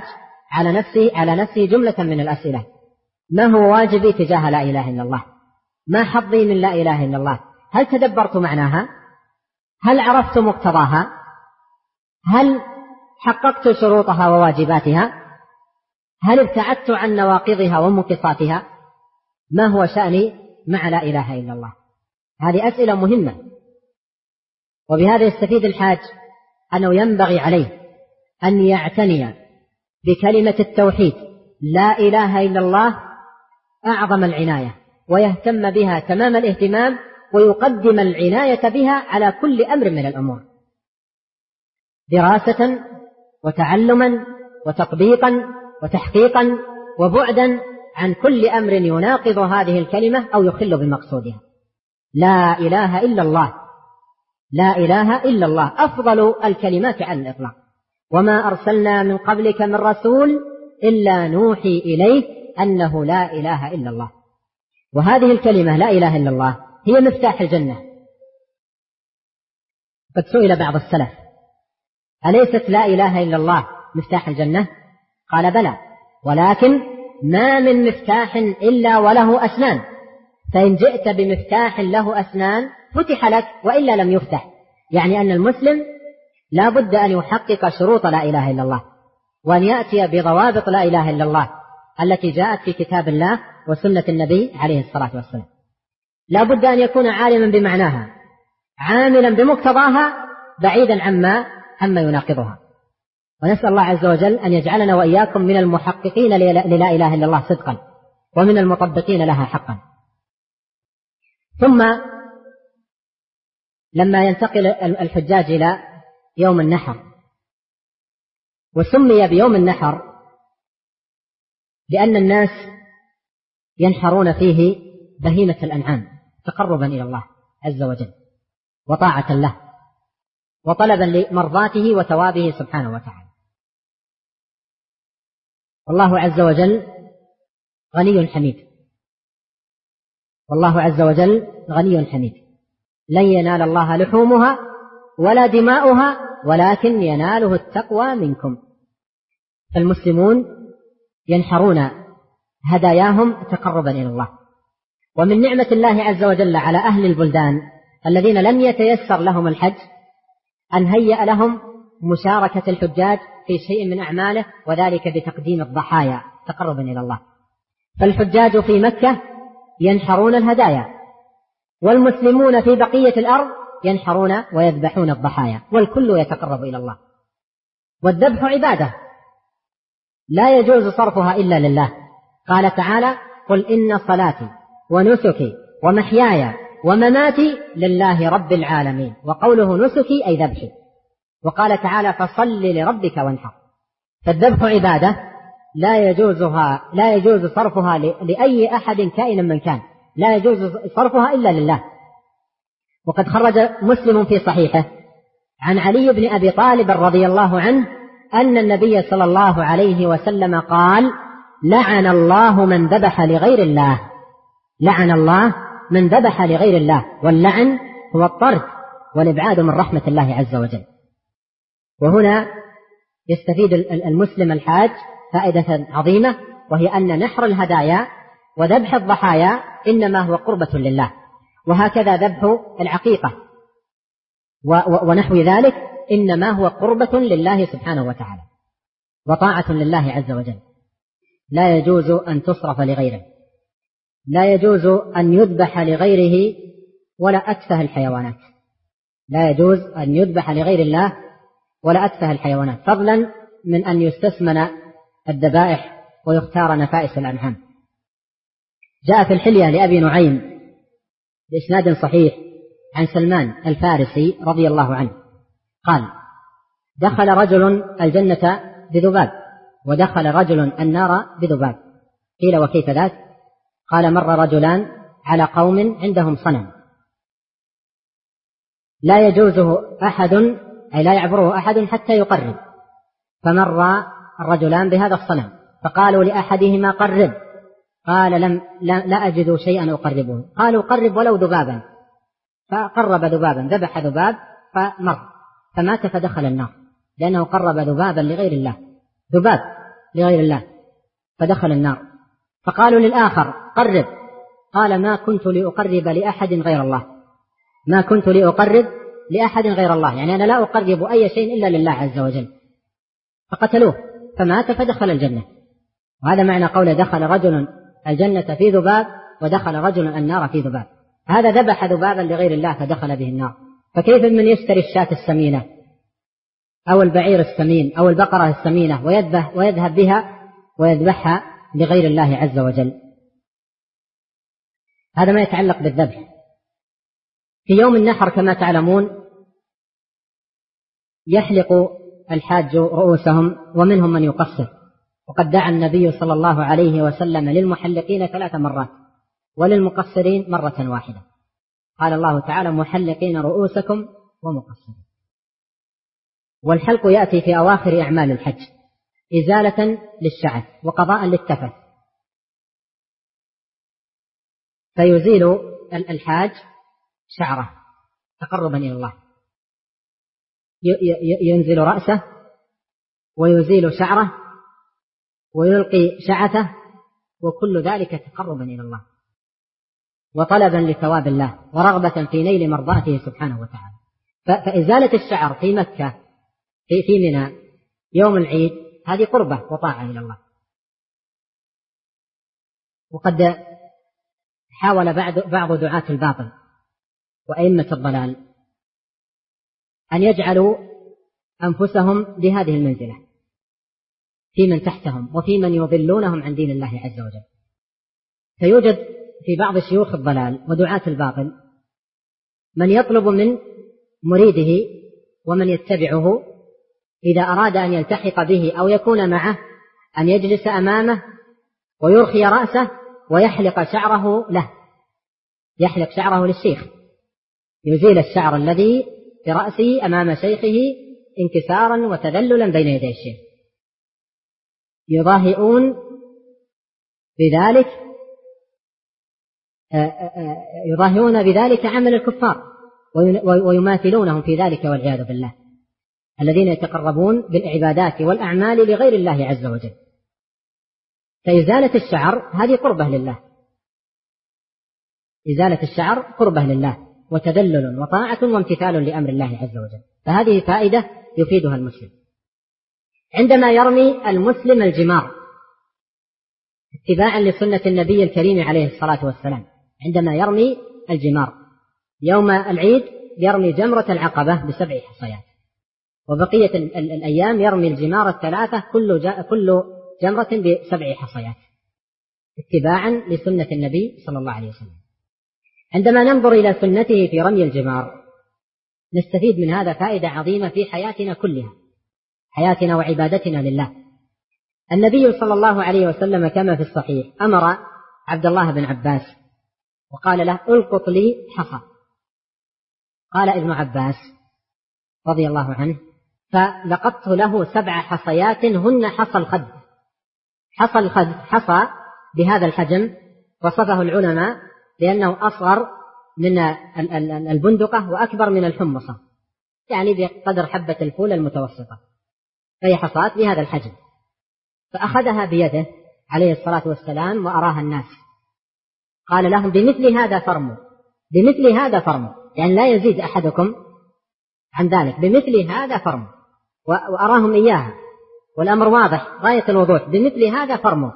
على نفسه جملة من الأسئلة: ما هو واجبي تجاه لا إله إلا الله؟ ما حظي من لا إله إلا الله؟ هل تدبرت معناها؟ هل عرفت مقتضاها؟ هل حققت شروطها وواجباتها؟ هل ابتعدت عن نواقضها ومنقصاتها؟ ما هو شأني مع لا إله إلا الله؟ هذه أسئلة مهمة. وبهذا يستفيد الحاج أنه ينبغي عليه أن يعتني بكلمة التوحيد لا إله إلا الله أعظم العناية، ويهتم بها تمام الاهتمام، ويقدم العناية بها على كل أمر من الأمور، دراسة وتعلما وتطبيقا وتحقيقا، وبعدا عن كل أمر يناقض هذه الكلمة أو يخل بمقصودها. لا إله إلا الله، لا إله إلا الله أفضل الكلمات على الإطلاق. وما أرسلنا من قبلك من رسول إلا نوحي إليه أنه لا إله إلا الله. وهذه الكلمة لا إله إلا الله هي مفتاح الجنة. قد سئل بعض السلف: أليست لا إله إلا الله مفتاح الجنة؟ قال: بلى، ولكن ما من مفتاح إلا وله أسنان، فإن جئت بمفتاح له أسنان فتح لك، وإلا لم يفتح. يعني أن المسلم لا بد أن يحقق شروط لا إله إلا الله، وأن يأتي بضوابط لا إله إلا الله التي جاءت في كتاب الله وسنة النبي عليه الصلاة والسلام. لا بد أن يكون عالما بمعناها، عاملا بمقتضاها، بعيدا عما يناقضها. ونسأل الله عز وجل أن يجعلنا وإياكم من المحققين للا إله إلا الله صدقا، ومن المطبقين لها حقا. ثم لما ينتقل الحجاج إلى يوم النحر، وسمي بيوم النحر لأن الناس ينحرون فيه بهيمة الأنعام تقربا إلى الله عز وجل وطاعة له وطلبا لمرضاته وثوابه سبحانه وتعالى. والله عز وجل غني حميد، والله عز وجل غني حميد، لن ينال الله لحومها ولا دماؤها ولكن يناله التقوى منكم. فالمسلمون ينحرون هداياهم تقربا إلى الله. ومن نعمة الله عز وجل على أهل البلدان الذين لم يتيسر لهم الحج أن هيأ لهم مشاركة الحجاج في شيء من أعماله، وذلك بتقديم الضحايا تقربا إلى الله. فالحجاج في مكة ينحرون الهدايا، والمسلمون في بقية الأرض ينحرون ويذبحون الضحايا، والكل يتقرب إلى الله. والذبح عبادة لا يجوز صرفها إلا لله. قال تعالى: قل إن صلاتي ونسكي ومحياي ومماتي لله رب العالمين. وقوله نسكي أي ذبحي. وقال تعالى: فصل لربك وانحر. فالذبح عبادة لا يجوز صرفها لأي أحد كائنا من كان، لا يجوز صرفها إلا لله. وقد خرج مسلم في صحيحه عن علي بن أبي طالب رضي الله عنه أن النبي صلى الله عليه وسلم قال: لعن الله من ذبح لغير الله، لعن الله من ذبح لغير الله. واللعن هو الطرد والإبعاد من رحمة الله عز وجل. وهنا يستفيد المسلم الحاج فائدة عظيمة، وهي أن نحر الهدايا وذبح الضحايا إنما هو قربة لله، وهكذا ذبح العقيقة ونحو ذلك إنما هو قربة لله سبحانه وتعالى وطاعة لله عز وجل. لا يجوز أن تصرف لغيره، لا يجوز أن يذبح لغيره ولا أتفه الحيوانات، لا يجوز أن يذبح لغير الله ولا أتفه الحيوانات، فضلا من أن يستثمن الذبائح ويختار نفائس الأنعام. جاء في الحلية لأبي نعيم بإسناد صحيح عن سلمان الفارسي رضي الله عنه قال: دخل رجل الجنة بذباب، ودخل رجل النار بذباب. قيل: وكيف ذاك؟ قال: مر رجلان على قوم عندهم صنم لا يجوزه أحد، أي لا يعبره أحد حتى يقرب، فمر الرجلان بهذا الصنم فقالوا لأحدهما: قرب. قال: لا أجد شيئا أقربه. قالوا: قرب ولو ذبابا. فقرب ذبابا، ذبح ذباب فمر فمات فدخل النار، لأنه قرب ذبابا لغير الله، ذباب لغير الله فدخل النار. فقالوا للآخر قرب، قال ما كنت لأقرب لأحد غير الله، ما كنت لأقرب لأحد غير الله، يعني أنا لا أقرب أي شيء إلا لله عز وجل. فقتلوه فمات فدخل الجنة. وهذا معنى قول دخل رجل الجنة في ذباب ودخل رجل النار في ذباب. هذا ذبح ذبابا لغير الله فدخل به النار. فكيف من يشتري الشاة السمينة أو البعير السمين أو البقرة السمينة ويذهب بها ويذبحها لغير الله عز وجل؟ هذا ما يتعلق بالذبح. في يوم النحر كما تعلمون يحلق الحاج رؤوسهم ومنهم من يقصر، وقد دعا النبي صلى الله عليه وسلم للمحلقين 3 مرات وللمقصرين مرة واحدة. قال الله تعالى محلقين رؤوسكم ومقصرين. والحلق يأتي في أواخر أعمال الحج إزالة للشعث وقضاء للتفث، فيزيل الحاج شعره تقربا إلى الله، ينزل رأسه ويزيل شعره ويلقي شعثه، وكل ذلك تقربا إلى الله وطلبا لثواب الله ورغبة في نيل مرضاته سبحانه وتعالى. فإزالة الشعر في مكة في منى يوم العيد هذه قربة وطاعة إلى الله. وقد حاول بعض دعاة الباطل وأئمة الضلال أن يجعلوا أنفسهم بهذه المنزلة في من تحتهم وفي من يضلونهم عن دين الله عز وجل. فيوجد في بعض شيوخ الضلال ودعاة الباطل من يطلب من مريده ومن يتبعه إذا أراد أن يلتحق به أو يكون معه أن يجلس أمامه ويرخي رأسه ويحلق شعره له، يحلق شعره للشيخ، يزيل الشعر الذي في رأسه أمام شيخه انكسارا وتذللا بين يدي الشيخ. يضاهئون بذلك عمل الكفار ويماثلونهم في ذلك والعياذ بالله، الذين يتقربون بالعبادات والأعمال لغير الله عز وجل. فإزالة الشعر هذه قربة لله، إزالة الشعر قربة لله وتذلل وطاعة وامتثال لأمر الله عز وجل. فهذه فائدة يفيدها المسلم. عندما يرمي المسلم الجمار اتباعا لسنة النبي الكريم عليه الصلاة والسلام، عندما يرمي الجمار يوم العيد يرمي جمرة العقبة ب7 حصيات، وبقية الأيام يرمي الجمار 3 كل جمرة ب7 حصيات اتباعا لسنة النبي صلى الله عليه وسلم. عندما ننظر إلى سنته في رمي الجمار نستفيد من هذا فائدة عظيمة في حياتنا كلها، حياتنا وعبادتنا لله. النبي صلى الله عليه وسلم كما في الصحيح أمر عبد الله بن عباس وقال له القط لي حصى. قال ابن عباس رضي الله عنه فلقطت له 7 حصيات هن حصى الخد. حصى الخد حصى بهذا الحجم وصفه العلماء لأنه أصغر من البندقة وأكبر من الحمصة، يعني بقدر حبة الفول المتوسطة، فهي حصات بهذا الحجم. فأخذها بيده عليه الصلاة والسلام وأراها الناس، قال لهم بمثل هذا فرموا، بمثل هذا فرموا، يعني لا يزيد أحدكم عن ذلك، بمثل هذا فرموا، وأراهم إياها والأمر واضح غاية الوضوح، بمثل هذا فرموا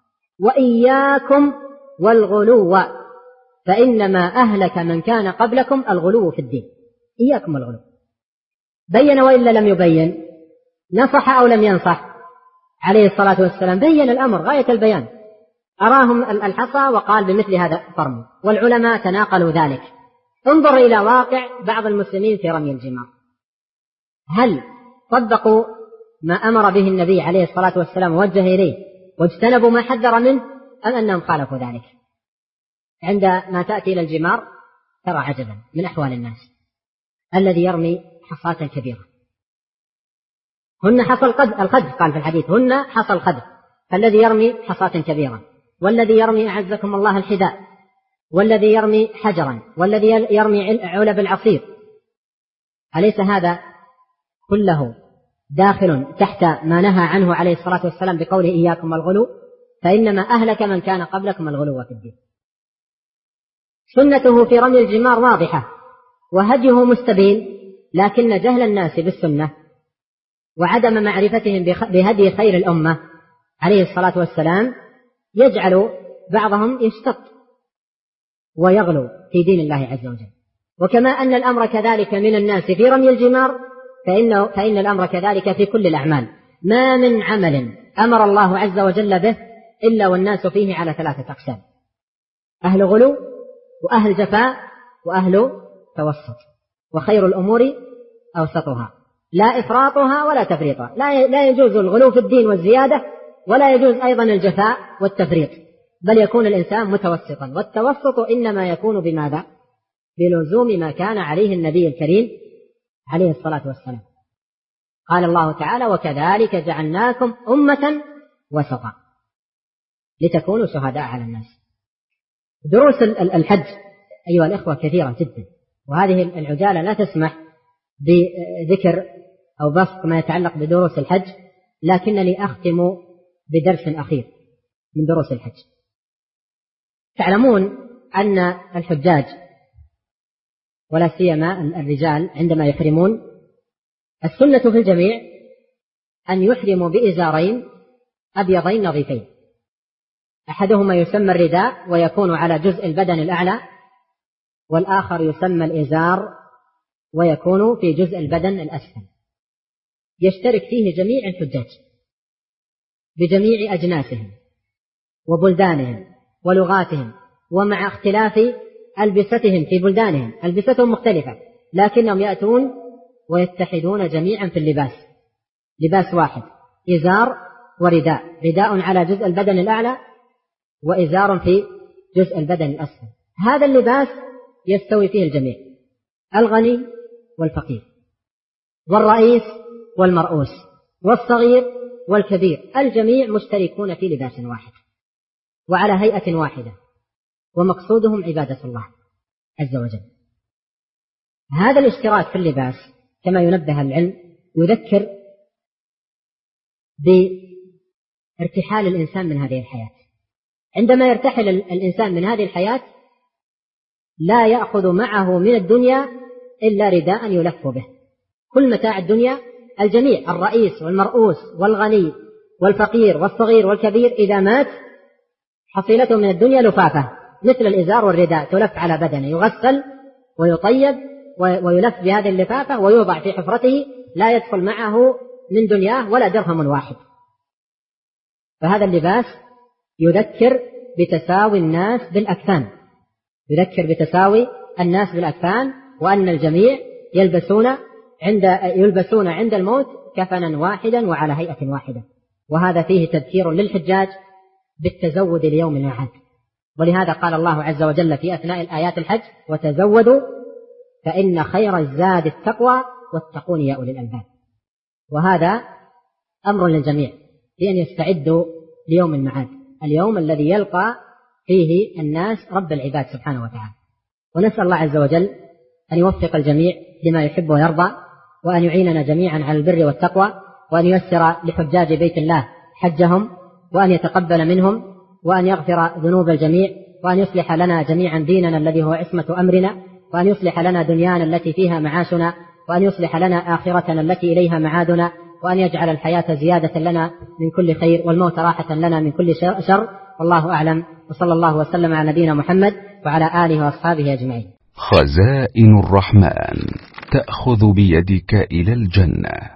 وإياكم والغلو فإنما أهلك من كان قبلكم الغلو في الدين. إياكم الغلو. بين وإلا لم يبين، نصح أو لم ينصح عليه الصلاة والسلام، بين الأمر غاية البيان، أراهم الحصى وقال بمثل هذا فرموا، والعلماء تناقلوا ذلك. انظر إلى واقع بعض المسلمين في رمي الجمار، هل طبقوا ما أمر به النبي عليه الصلاة والسلام ووجه إليه واجتنبوا ما حذر منه، أم أنهم خالفوا ذلك؟ عندما تأتي إلى الجمار ترى عجبا من أحوال الناس، الذي يرمي حصاة كبيرة هن حصى الخد، قال في الحديث هن حصى الخد، فالذي يرمي حصاة كبيرة، والذي يرمي أعزكم الله الحذاء، والذي يرمي حجرا، والذي يرمي علب العصير. أليس هذا كله داخل تحت ما نهى عنه عليه الصلاة والسلام بقوله إياكم والغلو، فإنما أهلك من كان قبلكم الغلو في الدين. سنته في رمي الجمار واضحة وهديه مستبين، لكن جهل الناس بالسنة وعدم معرفتهم بهدي خير الأمة عليه الصلاة والسلام يجعل بعضهم يشتط ويغلو في دين الله عز وجل. وكما أن الأمر كذلك من الناس في رمي الجمار، فإن الأمر كذلك في كل الأعمال. ما من عمل أمر الله عز وجل به إلا والناس فيه على 3 أقسام: أهل غلو، وأهل جفاء، وأهل توسط. وخير الأمور أوسطها، لا إفراطها ولا تفريطها. لا يجوز الغلو في الدين والزيادة، ولا يجوز أيضا الجفاء والتفريط، بل يكون الإنسان متوسطا. والتوسط إنما يكون بماذا؟ بلزوم ما كان عليه النبي الكريم عليه الصلاة والسلام. قال الله تعالى: وكذلك جعلناكم أمة وسطا لتكونوا شهداء على الناس. دروس الحج أيها الإخوة كثيرة جدا، وهذه العجالة لا تسمح بذكر أو بسط ما يتعلق بدروس الحج، لكنني أختم بدرس أخير من دروس الحج. تعلمون أن الحجاج ولا سيما الرجال عندما يحرمون، السنة في الجميع أن يحرموا بإزارين أبيضين نظيفين، أحدهما يسمى الرداء ويكون على جزء البدن الأعلى، والآخر يسمى الإزار ويكون في جزء البدن الأسفل. يشترك فيه جميع الحجاج بجميع أجناسهم وبلدانهم ولغاتهم، ومع اختلاف ألبستهم في بلدانهم، ألبستهم مختلفة، لكنهم يأتون ويتحدون جميعا في اللباس، لباس واحد: إزار ورداء، رداء على جزء البدن الأعلى وإزار في جزء البدن الأسفل. هذا اللباس يستوي فيه الجميع، الغني والفقير، والرئيس والمرؤوس، والصغير والكبير، الجميع مشتركون في لباس واحد وعلى هيئة واحدة، ومقصودهم عبادة الله عز وجل. هذا الاشتراك في اللباس كما ينبه العلم يذكر بارتحال الإنسان من هذه الحياة. عندما يرتحل الإنسان من هذه الحياة لا يأخذ معه من الدنيا إلا رداء يلف به. كل متاع الدنيا الجميع، الرئيس والمرؤوس والغني والفقير والصغير والكبير، إذا مات حصيلته من الدنيا لفافة مثل الإزار والرداء، تلف على بدنه، يغسل ويطيب ويلف بهذه اللفافة ويوضع في حفرته، لا يدخل معه من دنياه ولا درهم واحد. فهذا اللباس يذكر بتساوي الناس بالأكفان، يذكر بتساوي الناس بالأكفان، وأن الجميع يلبسون عند الموت كفنا واحدا وعلى هيئة واحدة. وهذا فيه تذكير للحجاج بالتزود ليوم المعاد. ولهذا قال الله عز وجل في أثناء الآيات الحج: وتزودوا فإن خير الزاد التقوى واتقون يا أولي الألباب. وهذا أمر للجميع بأن يستعدوا ليوم المعاد، اليوم الذي يلقى فيه الناس رب العباد سبحانه وتعالى. ونسأل الله عز وجل أن يوفق الجميع لما يحب ويرضى، وأن يعيننا جميعا على البر والتقوى، وأن ييسر لحجاج بيت الله حجهم، وأن يتقبل منهم، وأن يغفر ذنوب الجميع، وأن يصلح لنا جميعا ديننا الذي هو عصمة أمرنا، وأن يصلح لنا دنيانا التي فيها معاشنا، وأن يصلح لنا آخرتنا التي إليها معادنا، وأن يجعل الحياة زيادة لنا من كل خير والموت راحة لنا من كل شر. والله أعلم، وصلى الله وسلم على نبينا محمد وعلى آله وأصحابه أجمعين. خزائن الرحمن تأخذ بيدك إلى الجنة.